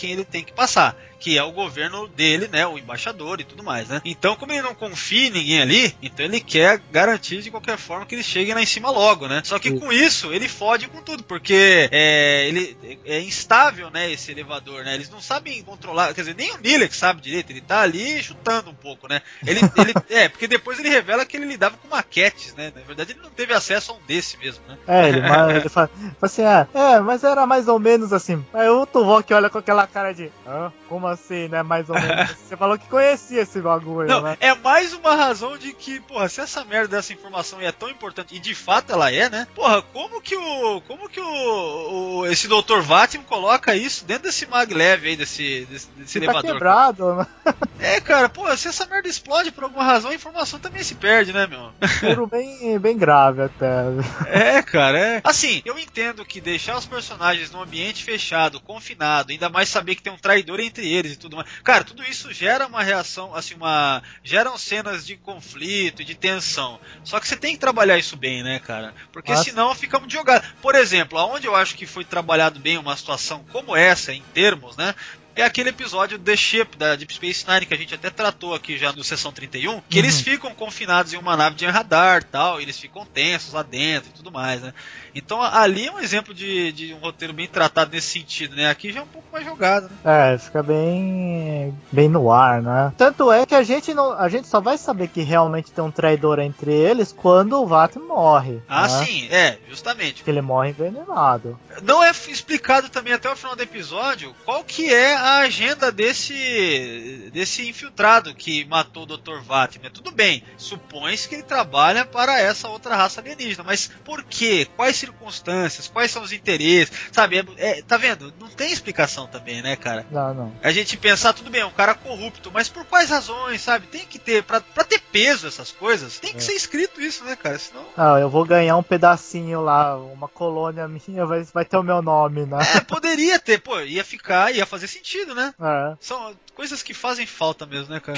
tem que passar, que é o governo dele, né, o embaixador e tudo mais, né. Então, como ele não confia em ninguém ali, então ele quer garantir de qualquer forma que eles cheguem lá em cima logo, né. Só que Sim. com isso, ele fode com tudo, porque é, ele é instável, né, esse elevador, né, eles não sabem controlar, quer dizer, nem o Neelix sabe direito, ele tá ali chutando um pouco, né. Ele, ele, é, porque depois ele revela que ele lidava com maquetes, né, na verdade ele não teve acesso a um desse mesmo, né. É, ele, ele fala, fala assim, é, é, mas era mais ou menos assim. Aí o Tuvok olha com aquela cara de, ah, como assim, né, mais ou menos. Você falou que conhecia esse bagulho, não, né? É mais uma razão de que, porra, se essa merda dessa informação é tão importante, e de fato ela é, né, porra, como que o, como que o, o esse doutor Vatim coloca isso dentro desse maglev aí, desse, desse, desse elevador? Tá quebrado, né? É, cara, pô, se essa merda explode por alguma razão, a informação também se perde, né, meu? Furo bem, bem grave até. É, cara, é. Assim, eu entendo que deixar os personagens num ambiente fechado, confinado, ainda mais saber que tem um traidor entre eles e tudo mais. Cara, tudo isso gera uma reação, assim, uma. Geram cenas de conflito, de tensão. Só que você tem que trabalhar isso bem, né, cara? Porque Nossa. senão fica muito jogado. Por exemplo, aonde eu acho que foi trabalhado bem uma situação como essa, em termos, né? É aquele episódio The Ship, da Deep Space Nine, que a gente até tratou aqui já no Sessão trinta e um, que uhum. eles ficam confinados em uma nave de radar e tal, e eles ficam tensos lá dentro e tudo mais, né? Então ali é um exemplo de, de um roteiro bem tratado nesse sentido, né? Aqui já é um pouco mais jogado, né? É, fica bem bem no ar, né? Tanto é que a gente, não, a gente só vai saber que realmente tem um traidor entre eles quando o Vatim morre. Ah, né? sim, é, justamente. Que ele morre envenenado. Não é explicado também até o final do episódio qual que é a agenda desse desse infiltrado que matou o doutor Vatim, né? Tudo bem, supõe-se que ele trabalha para essa outra raça alienígena, mas por quê? Quais circunstâncias? Quais são os interesses? Sabe, é, é, tá vendo? Não tem explicação também, né, cara? Não, não. A gente pensar, tudo bem, é um cara corrupto, mas por quais razões, sabe? Tem que ter, pra, pra ter peso essas coisas, tem que é. ser escrito isso, né, cara? Senão... Ah, eu vou ganhar um pedacinho lá, uma colônia minha, vai, vai ter o meu nome, né? É, poderia ter, pô, ia ficar, ia fazer sentido, né? É. São coisas que fazem falta mesmo, né, cara?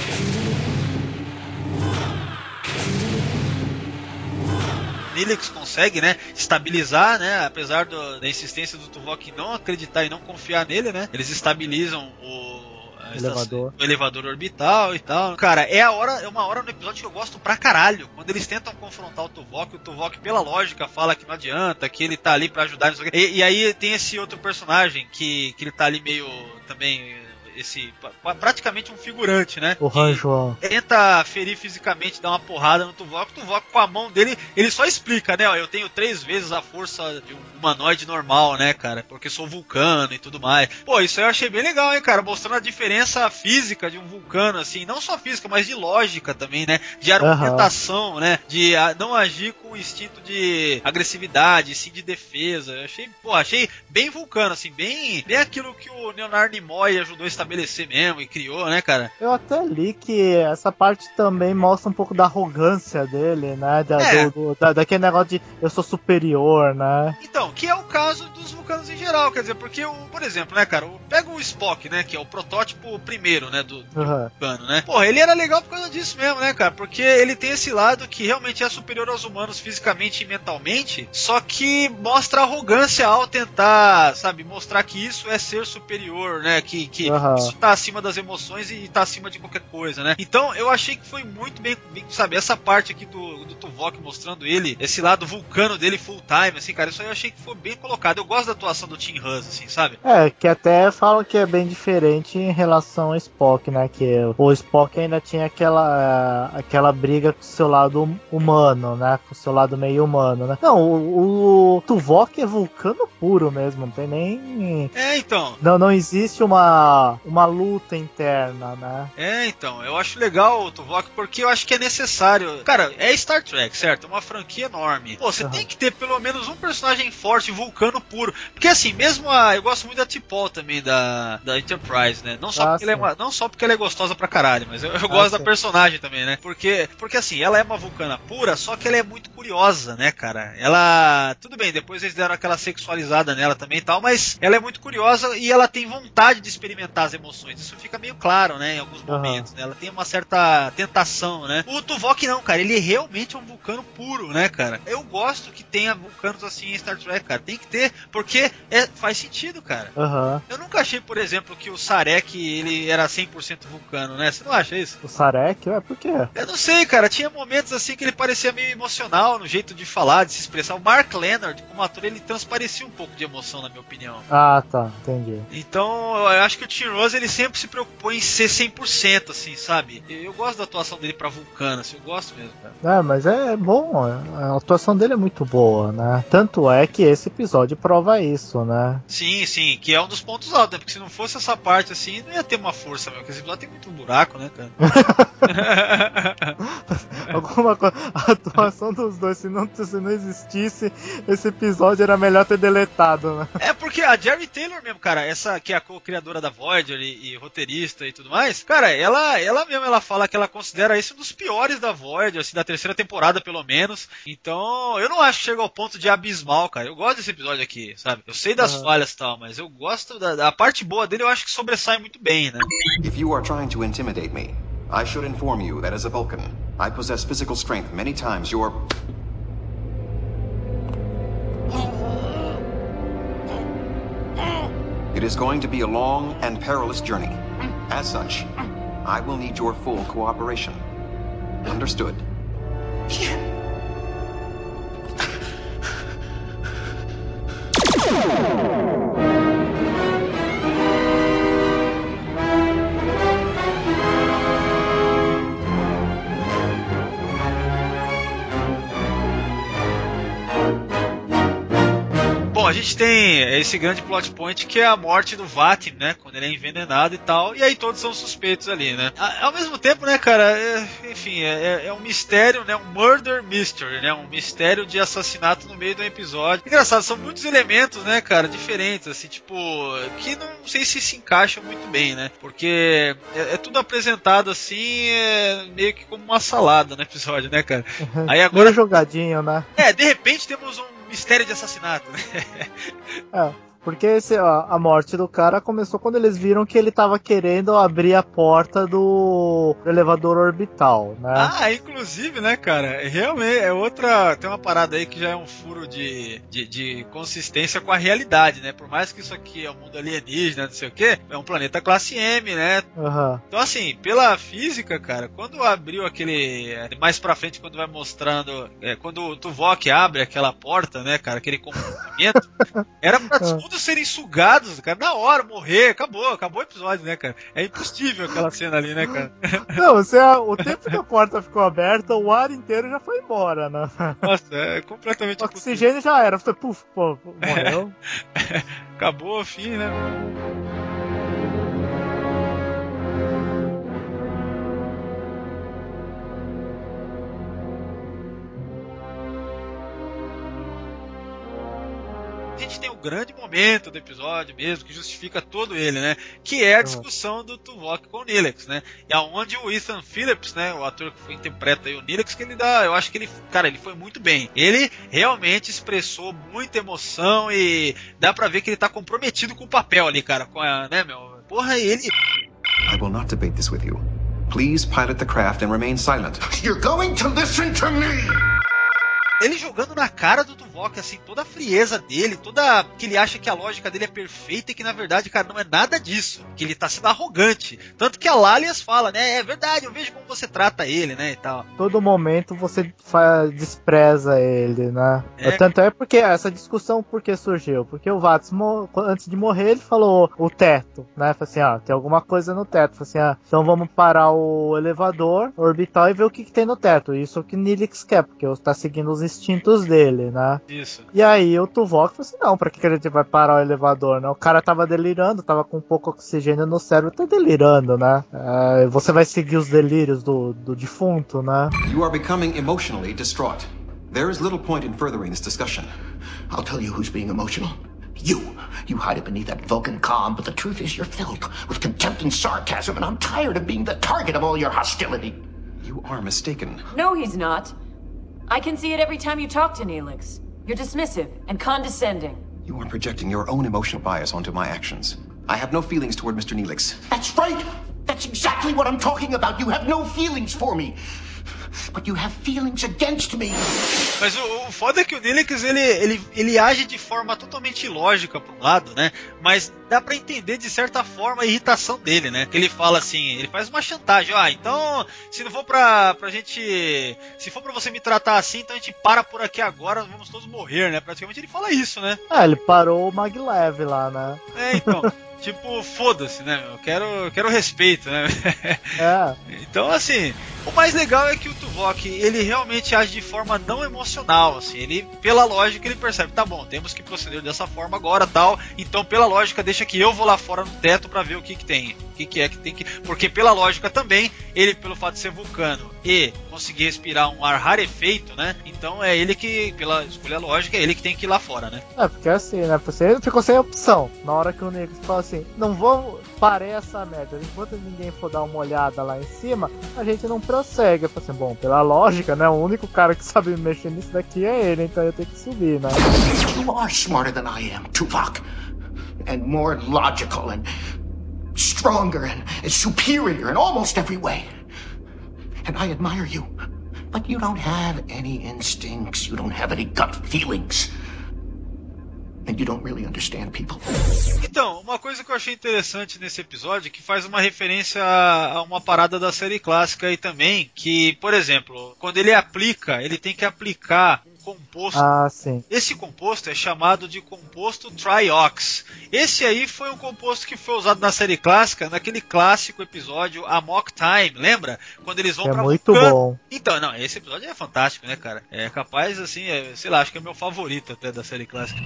Neelix consegue, né, estabilizar, né, apesar do, da insistência do Tuvok em não acreditar e não confiar nele, né, eles estabilizam o elevador. o elevador orbital e tal. Cara, é a hora, é uma hora no episódio que eu gosto pra caralho, quando eles tentam confrontar o Tuvok, o Tuvok pela lógica fala que não adianta, que ele tá ali pra ajudar, não sei o quê. E, e aí tem esse outro personagem que, que ele tá ali meio também... esse praticamente um figurante, né? O Han João. Tenta ferir fisicamente, dar uma porrada no Tuvok. O Tuvok com a mão dele, ele só explica, né? Ó, eu tenho três vezes a força de um humanoide normal, né, cara? Porque sou vulcano e tudo mais. Pô, isso aí eu achei bem legal, hein, cara? Mostrando a diferença física de um vulcano, assim, não só física, mas de lógica também, né? De argumentação, uhum. né? De a, não agir com instinto de agressividade, sim de defesa. Eu achei, pô, achei bem vulcano, assim, bem, bem aquilo que o Leonard Nimoy ajudou a estabelecer mesmo e criou, né, cara? Eu até li que essa parte também mostra um pouco da arrogância dele, né? Da, é. do, do, da, daquele negócio de eu sou superior, né? Então, que é o caso dos vulcanos em geral, quer dizer, porque, o, por exemplo, né, cara, o, pega o Spock, né, que é o protótipo primeiro, né, do, do uhum. vulcano, né? Porra, ele era legal por causa disso mesmo, né, cara? Porque ele tem esse lado que realmente é superior aos humanos fisicamente e mentalmente, só que mostra arrogância ao tentar, sabe, mostrar que isso é ser superior, né? Que, que uhum. isso tá acima das emoções e tá acima de qualquer coisa, né? Então, eu achei que foi muito bem, bem sabe, essa parte aqui do, do Tuvok mostrando ele, esse lado vulcano dele full time, assim, cara, isso aí eu achei que foi bem colocado. Eu gosto da atuação do Tim Hus, assim, sabe? É, que até falam que é bem diferente em relação ao Spock, né? Que o Spock ainda tinha aquela, aquela briga com o seu lado humano, né? Com o seu lado meio humano, né? Não, o, o Tuvok é vulcano puro mesmo, não tem nem... É, então... Não, não existe uma, uma luta interna, né? É, então, eu acho legal o Tuvok porque eu acho que é necessário. Cara, é Star Trek, certo? É uma franquia enorme. Pô, você uhum. tem que ter pelo menos um personagem forte, vulcano puro. Porque assim, mesmo a... Eu gosto muito da T'Pol também, da, da Enterprise, né? Não só, ah, porque ela é uma, não só porque ela é gostosa pra caralho, mas eu, eu ah, gosto sim. da personagem também, né? Porque, porque assim, ela é uma vulcana pura, só que ela é muito curiosa, né, cara? Ela... Tudo bem, depois eles deram aquela sexualizada nela também e tal, mas ela é muito curiosa e ela tem vontade de experimentar as as emoções. Isso fica meio claro, né, em alguns momentos, uhum. né? Ela tem uma certa tentação, né? O Tuvok não, cara, ele realmente é um vulcano puro, né, cara? Eu gosto que tenha vulcanos assim em Star Trek, cara. Tem que ter, porque é, faz sentido, cara. Uhum. Eu nunca achei, por exemplo, que o Sarek, ele era cem por cento vulcano, né? Você não acha isso? O Sarek? É, por quê? Eu não sei, cara. Tinha momentos assim que ele parecia meio emocional no jeito de falar, de se expressar. O Mark Lenard, como ator, ele transparecia um pouco de emoção, na minha opinião. Ah, tá. Entendi. Então, eu acho que o Tim Rose, ele sempre se preocupou em ser cem por cento, assim, sabe? Eu gosto da atuação dele pra vulcano, assim, eu gosto mesmo, cara. É, mas é bom. A atuação dele é muito boa, né? Tanto é que esse episódio prova isso, né? Sim, sim. Que é um dos pontos altos, né? Porque se não fosse essa parte, assim, não ia ter uma força, meu. Porque esse episódio tem muito buraco, né, cara? Alguma coisa. A atuação dos dois, se não, se não existisse, esse episódio era melhor ter deletado, né? É porque a Jerry Taylor mesmo, cara, essa que é a co-criadora da Voyager e, e roteirista e tudo mais, cara, ela, ela mesmo, ela fala que ela considera isso um dos piores da Voyager, assim, da terceira temporada, pelo menos. Então, eu não acho que chega ao ponto de abismal, cara. Eu gosto desse episódio aqui, sabe? Eu sei das uhum. falhas e tal, mas eu gosto da, da parte boa dele, eu acho que sobressai muito bem, né? If you are trying to intimidate me, I should inform you that as a Vulcan, I possess physical strength many times your... It is going to be a long and perilous journey. As such, I will need your full cooperation. Understood? Bom, a gente tem esse grande plot point que é a morte do Vatim, né? Quando ele é envenenado e tal. E aí todos são suspeitos ali, né? Ao mesmo tempo, né, cara? É, enfim, é, é um mistério, né? Um murder mystery, né? Um mistério de assassinato no meio do episódio. Engraçado, são muitos elementos, né, cara? Diferentes, assim, tipo... Que não sei se se encaixam muito bem, né? Porque é, é tudo apresentado assim, é, meio que como uma salada no episódio, né, cara? Aí agora... Meio jogadinho, né? É, de repente temos um mistério de assassinato, né? É, porque esse, ó, a morte do cara começou quando eles viram que ele tava querendo abrir a porta do elevador orbital, né? Ah, inclusive, né, cara, realmente é outra, tem uma parada aí que já é um furo de, de, de consistência com a realidade, né? Por mais que isso aqui é um mundo alienígena, não sei o que, é um planeta classe M, né? Uhum. Então, assim, pela física, cara, quando abriu aquele, mais pra frente, quando vai mostrando, é, quando o Tuvok abre aquela porta, né, cara, aquele comportamento, era pra todos serem sugados, cara, na hora, morrer, acabou, acabou o episódio, né, cara? É impossível aquela cena ali, né, cara? Não, você, o tempo que a porta ficou aberta, o ar inteiro já foi embora, né? Nossa, é completamente o oxigênio já era, você, puf, pô, morreu. Acabou o fim, né? A gente tem o grande momento do episódio mesmo, que justifica todo ele, né? Que é a discussão do Tuvok com o Neelix, né? E aonde o Ethan Phillips, né? O ator que foi, interpreta aí o Neelix, que ele dá, eu acho que ele, cara, ele foi muito bem. Ele realmente expressou muita emoção e dá pra ver que ele tá comprometido com o papel ali, cara, com a, né, meu? Porra, ele... I will not debate this with you. Please pilot the craft and remain silent. You're going to listen to me! Ele jogando na cara do Tuvok, assim, toda a frieza dele, toda que ele acha que a lógica dele é perfeita e que na verdade, cara, não é nada disso, que ele tá sendo arrogante. Tanto que a Lalias fala, né, é verdade, eu vejo como você trata ele, né, e tal. Todo momento você faz, despreza ele, né. É. Tanto é porque essa discussão por que surgiu? Porque o Vatim, antes de morrer, ele falou o teto, né, falou assim, ah, tem alguma coisa no teto, falou assim, ah, então vamos parar o elevador orbital e ver o que, que tem no teto. Isso é o que Neelix quer, porque tá seguindo os instintos dele, né? Isso. E aí o Tuvok falou assim, não, pra que a gente vai parar o elevador, né? O cara tava delirando, tava com pouco oxigênio no cérebro, tá delirando, né? É, você vai seguir os delírios do, do defunto, né? You are becoming emotionally distraught. There is little point in furthering this discussion. I'll tell you who's being emotional. You. You hide it beneath that Vulcan calm, but the truth is you're filled with contempt and sarcasm, and I'm tired of being the target of all your hostility. You are mistaken. No, he's not. I can see it every time you talk to Neelix. You're dismissive and condescending. You are projecting your own emotional bias onto my actions. I have no feelings toward Mister Neelix. That's right! That's exactly what I'm talking about. You have no feelings for me. But you have feelings against me. Mas o, o foda é que o Neelix, ele, ele, ele age de forma totalmente ilógica por um lado, né? Mas dá pra entender de certa forma a irritação dele, né? Que ele fala assim, ele faz uma chantagem. Ah, então, se não for pra, pra gente... Se for pra você me tratar assim, então a gente para por aqui agora, vamos todos morrer, né? Praticamente ele fala isso, né? Ah, ele parou o Maglev lá, né? É, então... Tipo, foda-se, né, meu? Eu quero, eu quero respeito, né? É. Então, assim, o mais legal é que o Tuvok, ele realmente age de forma não emocional, assim. Ele, pela lógica, ele percebe, tá bom, temos que proceder dessa forma agora, tal. Então, pela lógica, deixa que eu vou lá fora no teto pra ver o que que tem. O que que é que tem que... Porque, pela lógica também, ele, pelo fato de ser vulcano e conseguir respirar um ar rarefeito, né? Então, é ele que, pela escolha lógica, é ele que tem que ir lá fora, né? É, porque assim, né? Você ficou sem opção. Na hora que o Neelix fala assim, não vou parar essa merda, enquanto ninguém for dar uma olhada lá em cima, a gente não prossegue. Eu falei assim, bom, pela lógica, né? O único cara que sabe mexer nisso daqui é ele, então eu tenho que subir, né? You are smarter than I am, Tuvok. And more logical and stronger and, and superior in almost every way. And I admire you. But you don't have any instincts. You don't have any gut feelings. And you don't really understand people. Então, uma coisa que eu achei interessante nesse episódio, que faz uma referência a uma parada da série clássica aí também, que, por exemplo, quando ele aplica, ele tem que aplicar um composto. Ah, sim. Esse composto é chamado de composto Triox. Esse aí foi um composto que foi usado na série clássica, naquele clássico episódio Amok Time, lembra? Quando eles vão é pra muito Vulcan. Bom. Então, não, esse episódio é fantástico, né, cara? É capaz, assim, é, sei lá, acho que é meu favorito até da série clássica.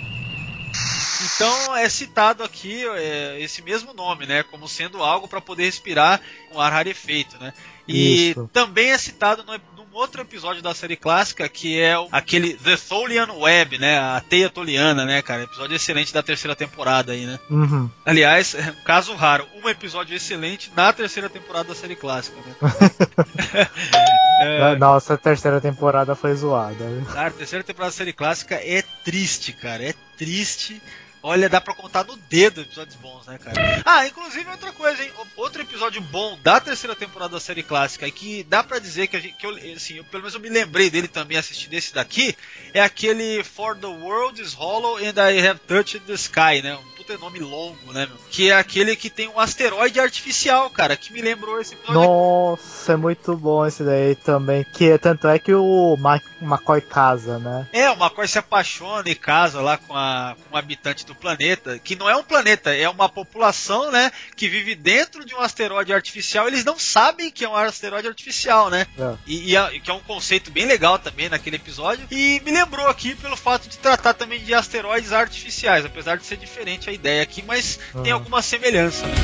Então é citado aqui é, esse mesmo nome, né, como sendo algo para poder respirar com ar rarefeito, né? E Isso. também é citado no, num outro episódio da série clássica, que é o, aquele The Tholian Web, né, a teia toliana, né, cara? Episódio excelente da terceira temporada aí, né? Uhum. Aliás, é um caso raro, um episódio excelente na terceira temporada da série clássica, né? é... Nossa, a terceira temporada foi zoada. Cara, a terceira temporada da série clássica é triste, cara, é triste. Olha, dá pra contar no dedo episódios bons, né, cara? Ah, inclusive outra coisa, hein? Outro episódio bom da terceira temporada da série clássica e que dá pra dizer que, a gente, que eu, assim, eu, pelo menos eu me lembrei dele também assistindo esse daqui, é aquele For the World is Hollow and I Have Touched the Sky, né? Um puta nome longo, né, meu? Que é aquele que tem um asteroide artificial, cara, que me lembrou esse episódio. Nossa, é muito bom esse daí também, que tanto é que o Ma- McCoy casa, né? É, o McCoy se apaixona e casa lá com, a, com um habitante do planeta, que não é um planeta, é uma população, né, que vive dentro de um asteroide artificial. Eles não sabem que é um asteroide artificial, né? É. E, e é, que é um conceito bem legal também naquele episódio. E me lembrou aqui pelo fato de tratar também de asteroides artificiais, apesar de ser diferente a ideia aqui, mas uhum. tem alguma semelhança, né?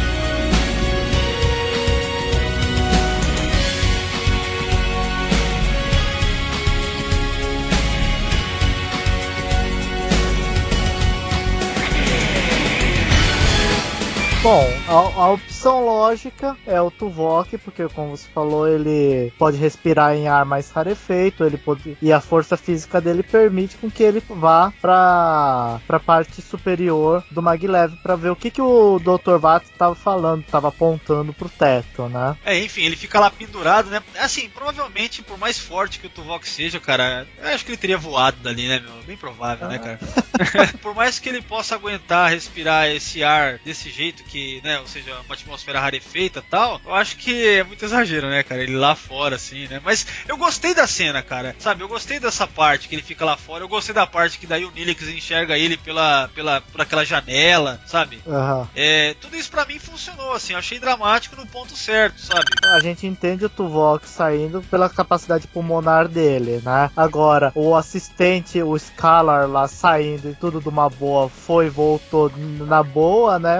Bom, a, a opção lógica é o Tuvok, porque como você falou, ele pode respirar em ar mais rarefeito, ele pode, e a força física dele permite com que ele vá para a parte superior do Maglev para ver o que, que o doutor Vato estava falando, estava apontando pro teto, né? É, enfim, ele fica lá pendurado, né? Assim, provavelmente, por mais forte que o Tuvok seja, cara, eu acho que ele teria voado dali, né, meu? Bem provável, ah. né, cara? Por mais que ele possa aguentar respirar esse ar desse jeito que Que, né, ou seja, uma atmosfera rarefeita e tal, eu acho que é muito exagero, né, cara, ele lá fora, assim, né, mas eu gostei da cena, cara, sabe, eu gostei dessa parte que ele fica lá fora, eu gostei da parte que daí o Neelix enxerga ele pela, pela, por aquela janela, sabe, uhum. é, tudo isso pra mim funcionou, assim, eu achei dramático no ponto certo, sabe. A gente entende o Tuvok saindo pela capacidade pulmonar dele, né, agora, o assistente, o Scalar lá saindo e tudo de uma boa, foi, voltou na boa, né. É,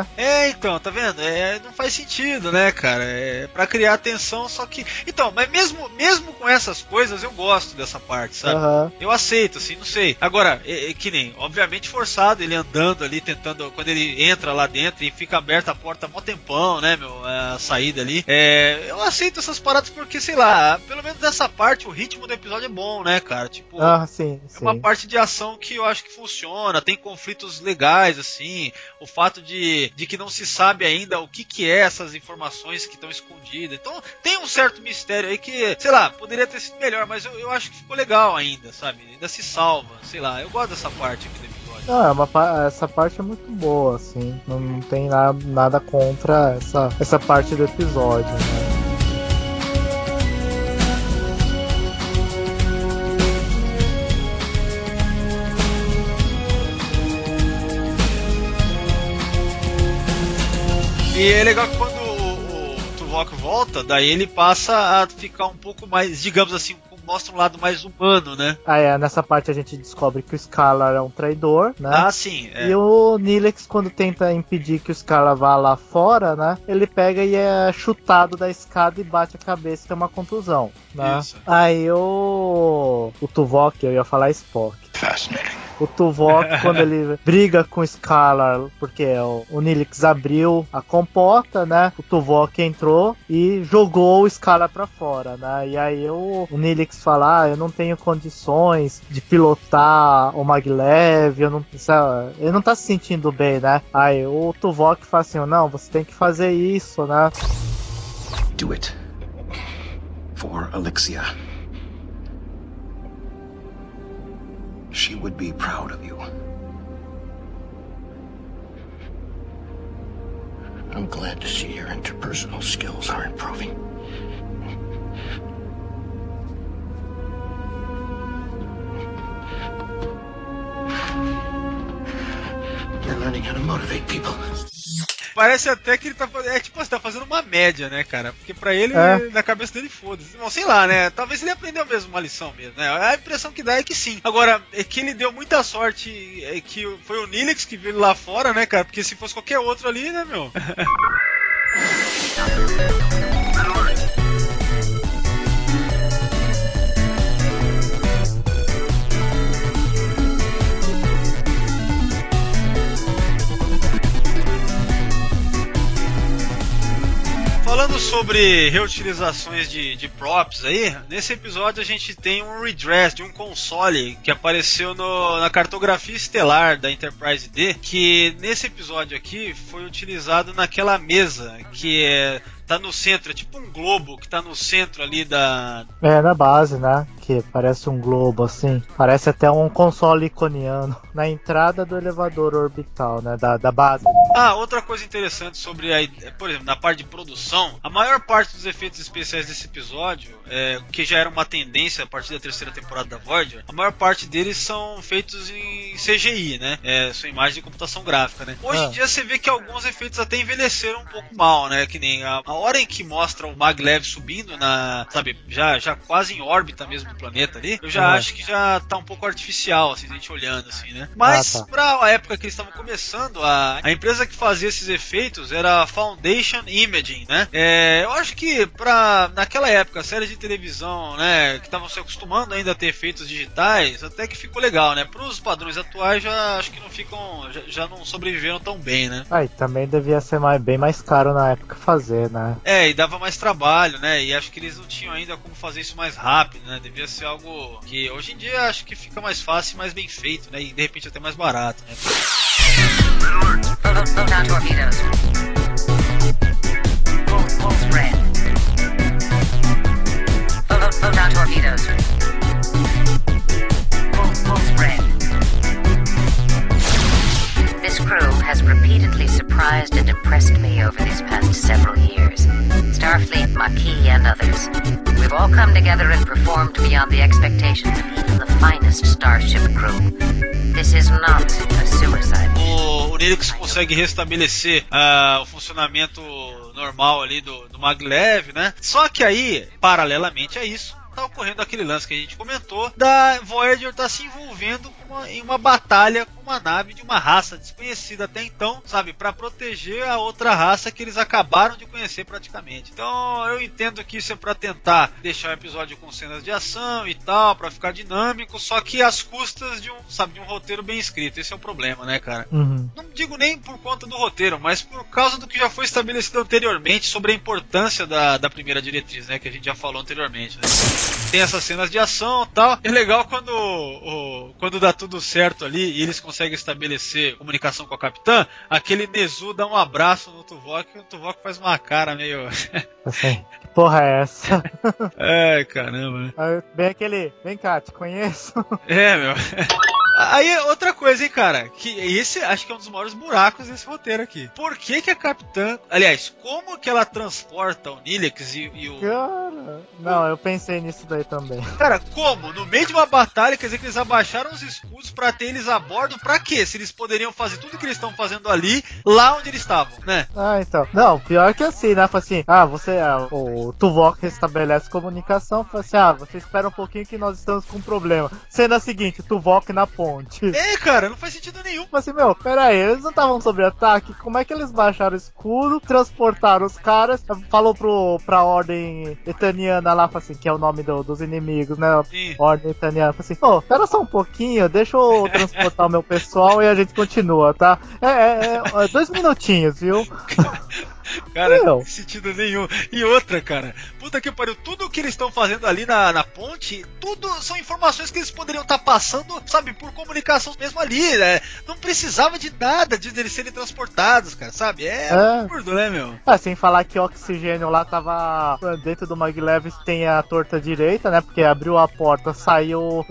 É, então, tá vendo? É, não faz sentido, né, cara? É pra criar tensão, só que... Então, mas mesmo, mesmo com essas coisas, eu gosto dessa parte, sabe? Uhum. Eu aceito, assim, não sei. Agora, é, é que nem, obviamente forçado, ele andando ali, tentando... Quando ele entra lá dentro e fica aberta a porta há mó tempão, né, meu? A saída ali. É, eu aceito essas paradas porque, sei lá, pelo menos nessa parte, o ritmo do episódio é bom, né, cara? Tipo, ah, sim, é sim. uma parte de ação que eu acho que funciona, tem conflitos legais, assim, o fato de, de que não se sabe ainda o que que é essas informações que estão escondidas. Então, tem um certo mistério aí que, sei lá, poderia ter sido melhor, mas eu, eu acho que ficou legal ainda, sabe? Ainda se salva, sei lá, eu gosto dessa parte aqui do episódio. Não, é uma, essa parte é muito boa, assim, não, não tem nada, nada contra essa, essa parte do episódio, né? E é legal que quando o, o Tuvok volta, daí ele passa a ficar um pouco mais, digamos assim, mostra um lado mais humano, né? Ah, é, nessa parte a gente descobre que o Scalar é um traidor, né? Ah, sim. É. E o Nilex, quando tenta impedir que o Scalar vá lá fora, né? Ele pega e é chutado da escada e bate a cabeça e tem uma contusão, né? Isso. Aí o... o Tuvok, eu ia falar Spock. Fascinating. O Tuvok, quando ele briga com o Scalar, porque o, o Nilex abriu a comporta, né? O Tuvok entrou e jogou o Scalar pra fora, né? E aí o, o Nilex fala, ah, eu não tenho condições de pilotar o Maglev, eu não, sabe? Ele não tá se sentindo bem, né? Aí o Tuvok fala assim, não, você tem que fazer isso, né? Do it. For Elixia. She would be proud of you. I'm glad to see your interpersonal skills are improving. You're learning how to motivate people. Parece até que ele tá fazendo. É tipo, você tá fazendo uma média, né, cara? Porque pra ele, é. na cabeça dele, foda-se. Bom, sei lá, né? Talvez ele aprendeu mesmo uma lição mesmo, né? A impressão que dá é que sim. Agora, é que ele deu muita sorte, é que foi o Nilex que viu ele lá fora, né, cara? Porque se fosse qualquer outro ali, né, meu? Falando sobre reutilizações de, de props aí, nesse episódio a gente tem um redress de um console que apareceu no, na cartografia estelar da Enterprise D, que nesse episódio aqui foi utilizado naquela mesa que é, tá no centro, é tipo um globo que tá no centro ali da... É, na base, né? Que parece um globo, assim. Parece até um console iconiano. Na entrada do elevador orbital, né? Da, da base. Ah, outra coisa interessante sobre a... Por exemplo, na parte de produção, a maior parte dos efeitos especiais desse episódio, é, que já era uma tendência a partir da terceira temporada da Voyager, a maior parte deles são feitos em C G I, né? É, são imagens de computação gráfica, né? Hoje em ah. dia você vê que alguns efeitos até envelheceram um pouco mal, né? Que nem a, a hora em que mostra o Maglev subindo na... Sabe, já, já quase em órbita mesmo do planeta ali, eu já ah. acho que já tá um pouco artificial, assim, a gente olhando, assim, né? Mas, ah, tá. pra a época que eles estavam começando, a, a empresa que fazia esses efeitos era a Foundation Imaging, né? É, eu acho que pra, naquela época, séries de televisão, né, que estavam se acostumando ainda a ter efeitos digitais, até que ficou legal, né? Pros padrões atuais, já acho que não ficam, já, já não sobreviveram tão bem, né? Ah, e também devia ser mais, bem mais caro na época fazer, né? É, e dava mais trabalho, né? E acho que eles não tinham ainda como fazer isso mais rápido, né? Devia ser algo que hoje em dia acho que fica mais fácil e mais bem feito, né? E de repente até mais barato, né? Photon torpedoes. Full, full spread. Photon torpedoes. Full, full spread. This crew has repeatedly surprised and impressed me over these past several years. Starfleet, Maquis, and others. We've all come together and performed beyond the expectations of even the finest Starship crew. This is not a suicide. O, o Nilex consegue restabelecer uh, o funcionamento normal ali do, do Maglev, né? Só que aí, paralelamente a isso, tá ocorrendo aquele lance que a gente comentou da Voyager tá se envolvendo com uma, em uma batalha com uma nave de uma raça desconhecida até então, sabe, pra proteger a outra raça que eles acabaram de conhecer praticamente. Então eu entendo que isso é pra tentar deixar o episódio com cenas de ação e tal, pra ficar dinâmico, só que às custas de um, sabe, de um roteiro bem escrito. Esse é o problema, né, cara? Uhum. Não digo nem por conta do roteiro, mas por causa do que já foi estabelecido anteriormente sobre a importância da, da primeira diretriz, né, que a gente já falou anteriormente, né? Tem essas cenas de ação e tal. É legal quando, o, quando dá tudo certo ali e eles conseguem estabelecer comunicação com a capitã, aquele Nezu dá um abraço no Tuvok e o Tuvok faz uma cara meio... Assim, que porra é essa? É, caramba. Bem aquele, vem cá, te conheço. É, meu... Aí, outra coisa, hein, cara, que esse acho que é um dos maiores buracos desse roteiro aqui. Por que que a capitã... Aliás, como que ela transporta o Nilex e, e o... Cara... Não, eu pensei nisso daí também. Cara, como? No meio de uma batalha, quer dizer que eles abaixaram os escudos pra ter eles a bordo, pra quê? Se eles poderiam fazer tudo que eles estão fazendo ali, lá onde eles estavam, né? Ah, então. Não, pior que assim, né? Fala assim, ah, você... Ah, o Tuvok restabelece comunicação, fala assim, ah, você espera um pouquinho que nós estamos com um problema. Cena seguinte, Tuvok na ponte. É, cara, não faz sentido nenhum. Mas assim, meu, pera aí, eles não estavam sob ataque? Como é que eles baixaram o escudo, transportaram os caras, falou pro, pra ordem etaniana lá, assim, que é o nome do, dos inimigos, né? Sim. Ordem etaniana, assim, ô, oh, pera só um pouquinho, deixa eu transportar o meu pessoal e a gente continua, tá? É, é, é dois minutinhos, viu? Cara, não tem sentido nenhum. E outra, cara, puta que pariu, tudo que eles estão fazendo ali na, na ponte, tudo são informações que eles poderiam estar tá passando, sabe, por comunicação mesmo ali, né? Não precisava de nada de eles serem transportados, cara, sabe? É, é. absurdo, né, meu? Ah, sem falar que o oxigênio lá tava dentro do Maglev, tem a torta direita, né? Porque abriu a porta, saiu,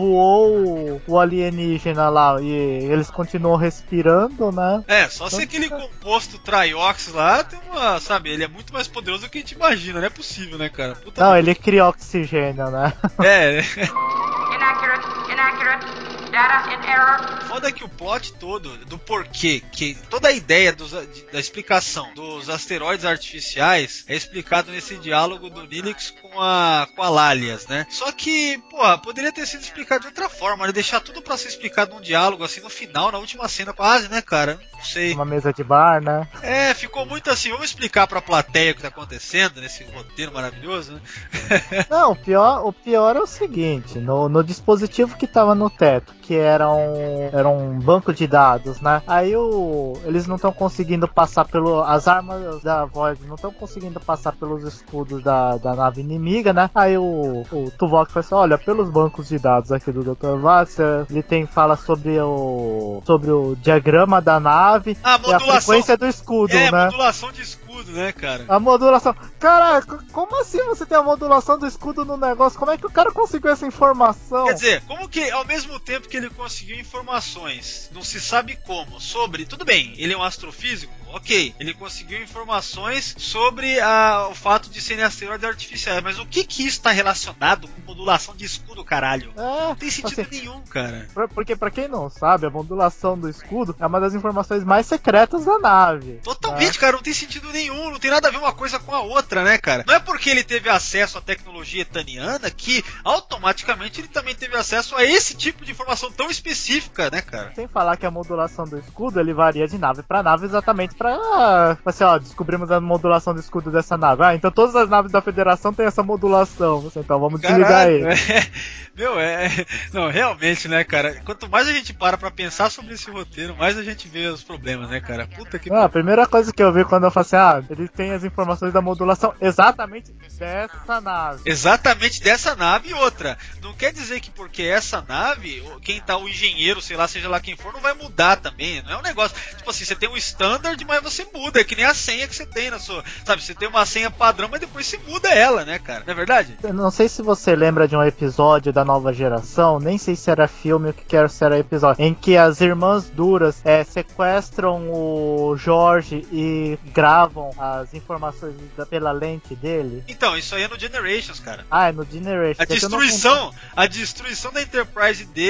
voou o alienígena lá e eles continuam respirando, né? É, só então, se aquele composto Triox lá tem uma, sabe, ele é muito mais poderoso do que a gente imagina, não é possível, né, cara? Puta não, ele cria oxigênio, né? É, né? Inaccurate, inaccurate. Data in error. Foda que o plot todo, do porquê, que toda a ideia dos, da explicação dos asteroides artificiais é explicado nesse diálogo do Nilex com a, com a Lalias, né? Só que, porra, poderia ter sido explicado de outra forma, né? Deixar tudo pra ser explicado num diálogo, assim, no final, na última cena quase, né, cara? Não sei. Uma mesa de bar, né? É, ficou muito assim, vamos explicar pra plateia o que tá acontecendo nesse roteiro maravilhoso, né? Não, o pior, o pior é o seguinte, no, no dispositivo que tava no teto, que era um, era um banco de dados, né? Aí o, eles não estão conseguindo passar pelo... As armas da Void não estão conseguindo passar pelos escudos da, da nave inimiga, né? Aí o, o Tuvok fala assim, olha, pelos bancos de dados aqui do doutor Vasser, ele tem, fala sobre o, sobre o diagrama da nave a e a frequência do escudo, é, né? Modulação de escudo, né, cara? A modulação. Cara, como assim você tem a modulação do escudo no negócio? Como é que o cara conseguiu essa informação? Quer dizer, como que ao mesmo tempo que ele conseguiu informações, não se sabe como, sobre... Tudo bem, ele é um astrofísico, ok. Ele conseguiu informações sobre a, o fato de serem asteroides artificiais, mas o que que isso está relacionado com modulação de escudo, caralho? É, não tem sentido assim, nenhum, cara. Porque pra quem não sabe, a modulação do escudo é uma das informações mais secretas da nave. Totalmente, né? Cara, não tem sentido nenhum, não tem nada a ver uma coisa com a outra, né, cara? Não é porque ele teve acesso à tecnologia etaniana que automaticamente ele também teve acesso a esse tipo de informação tão específica, né, cara? Sem falar que a modulação do escudo, ele varia de nave pra nave exatamente pra... Assim, ó, descobrimos a modulação do escudo dessa nave. Ah, então todas as naves da Federação têm essa modulação. Então vamos desligar ele. É, meu, é... Não, realmente, né, cara? Quanto mais a gente para pra pensar sobre esse roteiro, mais a gente vê os problemas, né, cara? Puta que... Ah, a primeira coisa que eu vi quando eu falei assim, ah, ele tem as informações da modulação exatamente dessa nave. Exatamente dessa nave e outra. Não quer dizer que porque essa nave, quem tá o engenheiro, sei lá, seja lá quem for, não vai mudar também. Não é um negócio, tipo assim, você tem um standard, mas você muda, é que nem a senha que você tem na sua, sabe, você tem uma senha padrão, mas depois você muda ela, né, cara? Não é verdade? Eu não sei se você lembra de um episódio da Nova Geração, nem sei se era filme ou que quero se era episódio, em que as irmãs Duras é, sequestram o Jorge e gravam as informações da, pela lente dele. Então, isso aí é no Generations, cara. Ah, é no Generations. A destruição, a destruição da Enterprise D,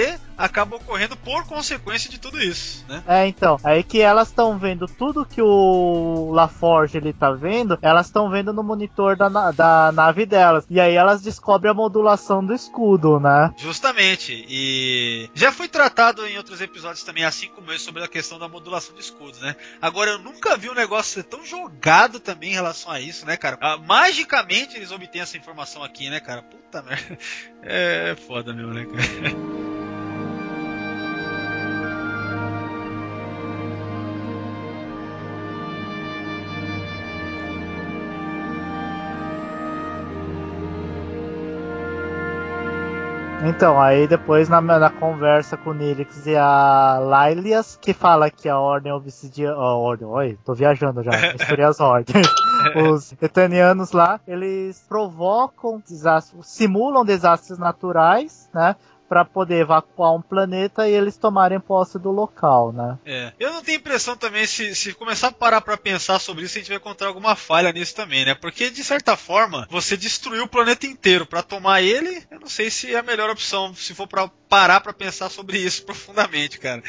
acaba ocorrendo por consequência de tudo isso, né? É, então, aí que elas estão vendo tudo que o LaForge ele tá vendo, elas estão vendo no monitor da, da nave delas. E aí elas descobrem a modulação do escudo, né? Justamente. E já foi tratado em outros episódios também, assim como eu, sobre a questão da modulação de escudos, né? Agora, eu nunca vi um negócio ser tão jogado também em relação a isso, né, cara? Ah, magicamente eles obtêm essa informação aqui, né, cara? Puta merda. É foda mesmo, né, cara? Então, aí depois na, na conversa com o Nilix e a Lailias, que fala que a Ordem Obsidiana... Oh, ordem, oi, tô viajando já, misturei as ordens. Os etanianos lá, eles provocam desastres, simulam desastres naturais, né? Pra poder evacuar um planeta e eles tomarem posse do local, né? É. Eu não tenho impressão também, se, se começar a parar pra pensar sobre isso, a gente vai encontrar alguma falha nisso também, né? Porque, de certa forma, você destruiu o planeta inteiro pra tomar ele, eu não sei se é a melhor opção, se for pra parar pra pensar sobre isso profundamente, cara.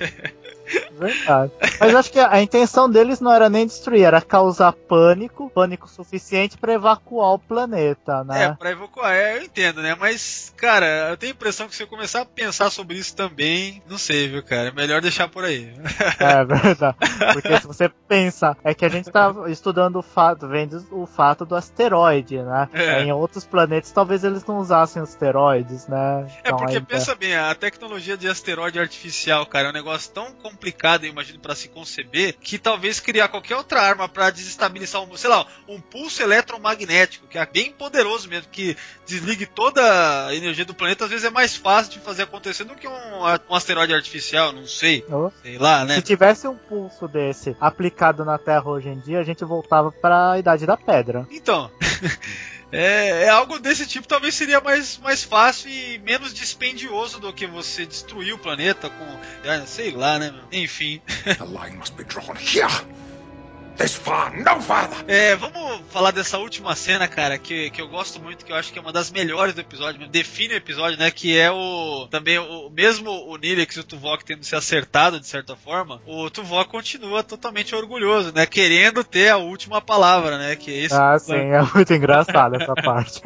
Verdade. Mas acho que a intenção deles não era nem destruir, era causar pânico, pânico suficiente pra evacuar o planeta, né? É, pra evacuar, é, eu entendo, né? Mas, cara, eu tenho a impressão que se eu começar a pensar sobre isso também, não sei, viu, cara? É melhor deixar por aí. É verdade. Porque se você pensa, é que a gente tá estudando o fato, vendo o fato do asteroide, né? É. Em outros planetas talvez eles não usassem asteroides, né? Então, é porque ainda... pensa bem, a tecnologia de asteroide artificial, cara, é um negócio tão complicado, eu imagino, pra se conceber, que talvez criar qualquer outra arma pra desestabilizar um, sei lá, um pulso eletromagnético, que é bem poderoso mesmo, que desligue toda a energia do planeta, às vezes é mais fácil de fazer acontecer do que um, um asteroide artificial, não sei. Oh. Sei lá, né? Se tivesse um pulso desse aplicado na Terra hoje em dia, a gente voltava pra Idade da Pedra. Então... É, é algo desse tipo, talvez seria mais, mais fácil e menos dispendioso do que você destruir o planeta com, sei lá, né, meu? Enfim. The line must be drawn here. This far, no farther. É, vamos falar dessa última cena, cara, que, que eu gosto muito, que eu acho que é uma das melhores do episódio, define o episódio, né, que é o, também o mesmo o Nilix e o Tuvok tendo se acertado de certa forma, o Tuvok continua totalmente orgulhoso, né, querendo ter a última palavra, né, que é esse. Ah, sim, é muito engraçado essa parte.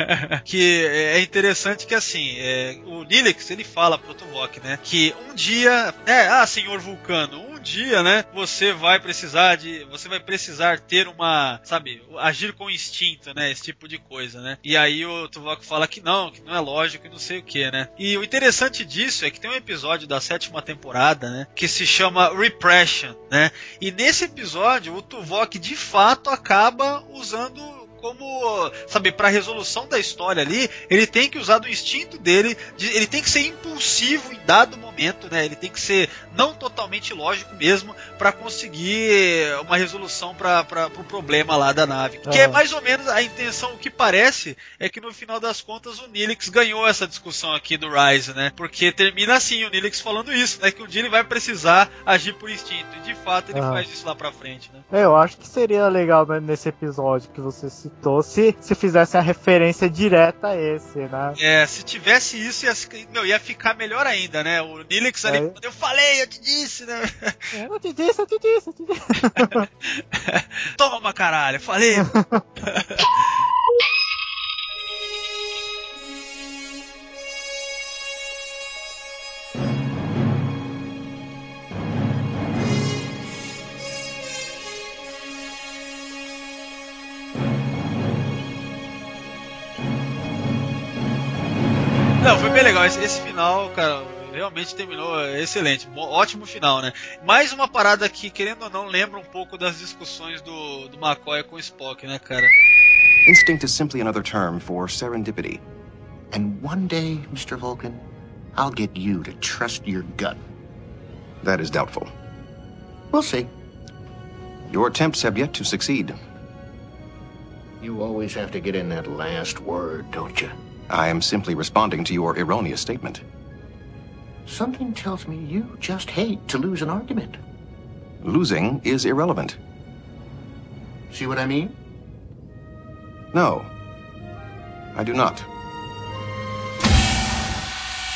Que é interessante que, assim, é, o Nilix, ele fala pro Tuvok, né, que um dia, né, ah, senhor Vulcano, um dia, né, você vai precisar de, você vai precisar ter uma, sabe, agir com instinto, né, esse tipo de coisa, né. E aí o Tuvok fala que não, que não é lógico e não sei o que, né. E o interessante disso é que tem um episódio da sétima temporada, né, que se chama Repression, né, e nesse episódio o Tuvok de fato acaba usando como, sabe, pra resolução da história ali, ele tem que usar do instinto dele, de, ele tem que ser impulsivo em dado momento, né, ele tem que ser não totalmente lógico mesmo, pra conseguir uma resolução pra, pra, pro problema lá da nave, que é mais ou menos a intenção, o que parece, é que no final das contas o Nilix ganhou essa discussão aqui do Rise, né, porque termina assim, o Nilix falando isso, né, que um dia ele vai precisar agir por instinto, e de fato ele ah. faz isso lá pra frente, né. É, eu acho que seria legal, né, nesse episódio que você citou, se, se fizesse a referência direta a esse, né? É, se tivesse isso, ia, meu, ia ficar melhor ainda, né? O Nilix ali, é. eu falei, eu te disse, né? É, eu te disse, eu te disse, eu te disse. Toma, caralho, eu falei. Não, foi bem legal. Esse, esse final, cara, realmente terminou excelente. Bom, ótimo final, né? Mais uma parada que, querendo ou não, lembra um pouco das discussões do, do McCoy com o Spock, né, cara? Instinct is simply another term for serendipity. And one day, Mister Vulcan, I'll get you to trust your gut. That is doubtful. We'll see. Your attempts have yet to succeed. You always have to get in that last word, don't you? I am simply responding to your erroneous statement. Something tells me you just hate to lose an argument. Losing is irrelevant. See what I mean? No, I do not.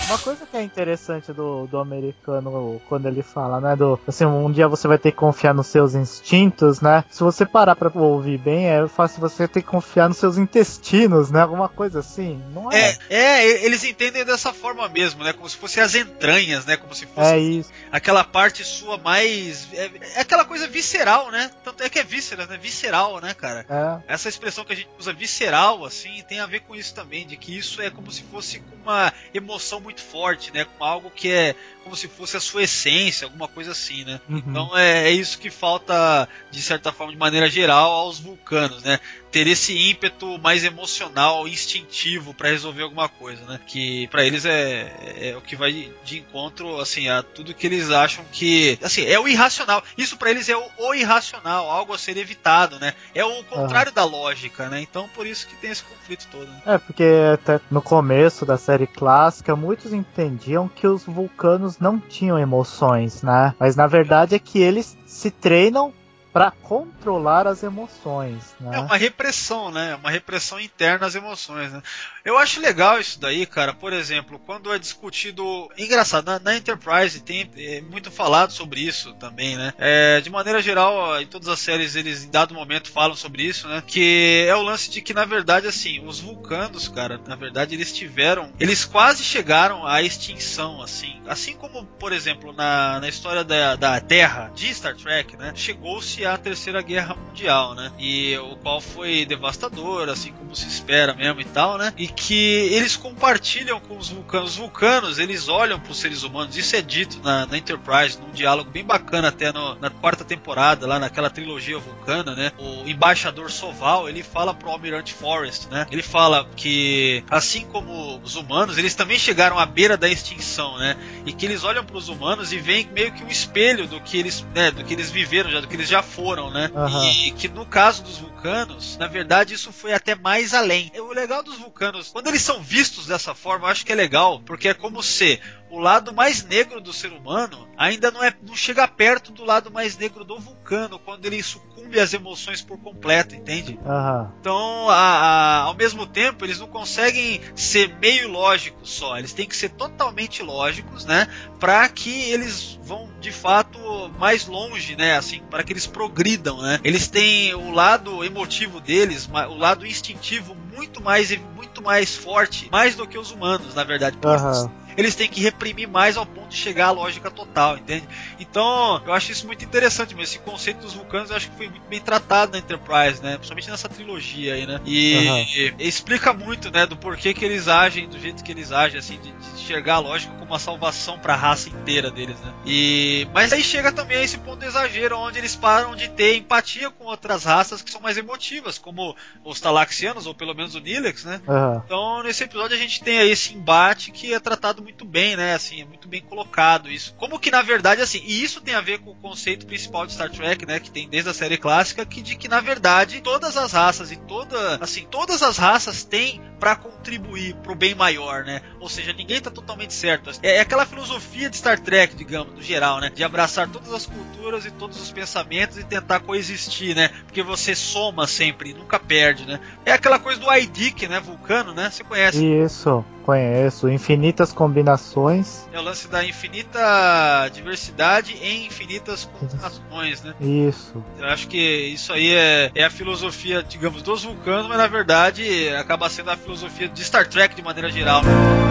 Uma coisa que é interessante do, do americano, quando ele fala, né, do, assim, um dia você vai ter que confiar nos seus instintos, né, se você parar pra ouvir bem, é fácil você ter que confiar nos seus intestinos, né, alguma coisa assim, não é? É, é, eles entendem dessa forma mesmo, né, como se fossem as entranhas, né, como se fosse é isso. aquela parte sua mais, é, é aquela coisa visceral, né, tanto é que é vísceras, né, visceral, né, cara, é. Essa expressão que a gente usa, visceral, assim, tem a ver com isso também, de que isso é como se fosse uma emoção muito forte, né? Com algo que é como se fosse a sua essência, alguma coisa assim, né? Uhum. Então é, é isso que falta, de certa forma, de maneira geral, aos vulcanos, né? Ter esse ímpeto mais emocional, instintivo para resolver alguma coisa, né? Que para eles é, é o que vai de encontro, assim, a tudo que eles acham que, assim, é o irracional. Isso para eles é o, o irracional, algo a ser evitado, né? É o contrário uhum. da lógica, né? Então por isso que tem esse conflito todo. Né? É, porque até no começo da série clássica, muitos entendiam que os vulcanos não tinham emoções, né? Mas na verdade é que eles se treinam para controlar as emoções, né? É uma repressão, né? Uma repressão interna às emoções, né? Eu acho legal isso daí, cara. Por exemplo, quando é discutido... Engraçado, na, na Enterprise tem é, muito falado sobre isso também, né? É, de maneira geral, em todas as séries, eles em dado momento falam sobre isso, né? Que é o lance de que, na verdade, assim, os vulcanos, cara, na verdade, eles tiveram... Eles quase chegaram à extinção, assim. Assim como, por exemplo, na, na história da, da Terra, de Star Trek, né? Chegou-se a Terceira Guerra Mundial, né? E o qual foi devastador, assim como se espera mesmo e tal, né? E que eles compartilham com os vulcanos. Os vulcanos, eles olham para os seres humanos. Isso é dito na, na Enterprise, num diálogo bem bacana até no, na quarta temporada, lá naquela trilogia vulcana, né? O embaixador Soval, ele fala pro Almirante Forrest, né? Ele fala que, assim como os humanos, eles também chegaram à beira da extinção, né? E que eles olham para os humanos e veem meio que um espelho do que eles, né, do que eles viveram já, do que eles já foram, né? Uhum. E que no caso dos vulcanos, na verdade, isso foi até mais além. O legal dos vulcanos, quando eles são vistos dessa forma, eu acho que é legal, porque é como se o lado mais negro do ser humano ainda não, é, não chega perto do lado mais negro do vulcano, quando ele sucumbe às emoções por completo, entende? Uhum. Então, a, a, ao mesmo tempo, eles não conseguem ser meio lógicos só, eles têm que ser totalmente lógicos, né? Para que eles vão, de fato, mais longe, né? Assim, para que eles progridam, né? Eles têm o lado emotivo deles, o lado instintivo muito mais, muito mais forte, mais do que os humanos, na verdade. Por uhum. isso, eles têm que reprimir mais ao ponto de chegar à lógica total, entende? Então, eu acho isso muito interessante, mas esse conceito dos vulcanos eu acho que foi muito bem tratado na Enterprise, né? Principalmente nessa trilogia aí, né? E, uhum. e, e explica muito, né, do porquê que eles agem do jeito que eles agem, assim, de, de enxergar a lógica como uma salvação para a raça inteira deles, né? E, mas aí chega também a esse ponto de exagero, onde eles param de ter empatia com outras raças que são mais emotivas, como os Talaxianos, ou pelo menos o Nilex, né? Uhum. Então, nesse episódio a gente tem aí esse embate que é tratado muito bem, né, assim, é muito bem colocado isso. Como que, na verdade, assim, e isso tem a ver com o conceito principal de Star Trek, né, que tem desde a série clássica, que de que, na verdade, todas as raças e toda, assim, todas as raças têm pra contribuir pro bem maior, né, ou seja, ninguém tá totalmente certo. É, é aquela filosofia de Star Trek, digamos, no geral, né, de abraçar todas as culturas e todos os pensamentos e tentar coexistir, né, porque você soma sempre, nunca perde, né. É aquela coisa do Aidik, né, vulcano, né, você conhece. Isso. Conheço, infinitas combinações. É o lance da infinita diversidade em infinitas combinações, né? Isso. Eu acho que isso aí é, é a filosofia, digamos, dos vulcanos, mas na verdade acaba sendo a filosofia de Star Trek de maneira geral.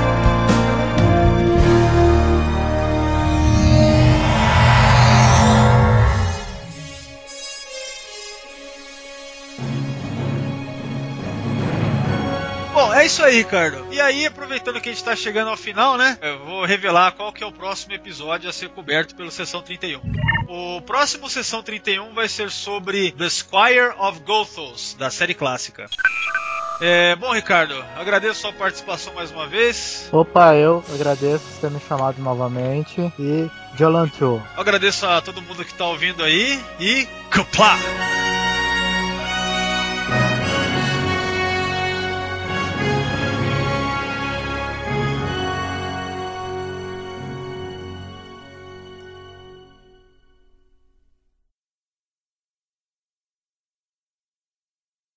Bom, é isso aí, Ricardo. E aí, aproveitando que a gente tá chegando ao final, né? Eu vou revelar qual que é o próximo episódio a ser coberto pelo Sessão trinta e um. O próximo Sessão trinta e um vai ser sobre The Squire of Gothos, da série clássica. É, bom, Ricardo, agradeço a sua participação mais uma vez. Opa, eu agradeço por ter me chamado novamente. E Jolantru. Agradeço a todo mundo que tá ouvindo aí. E... Kapla!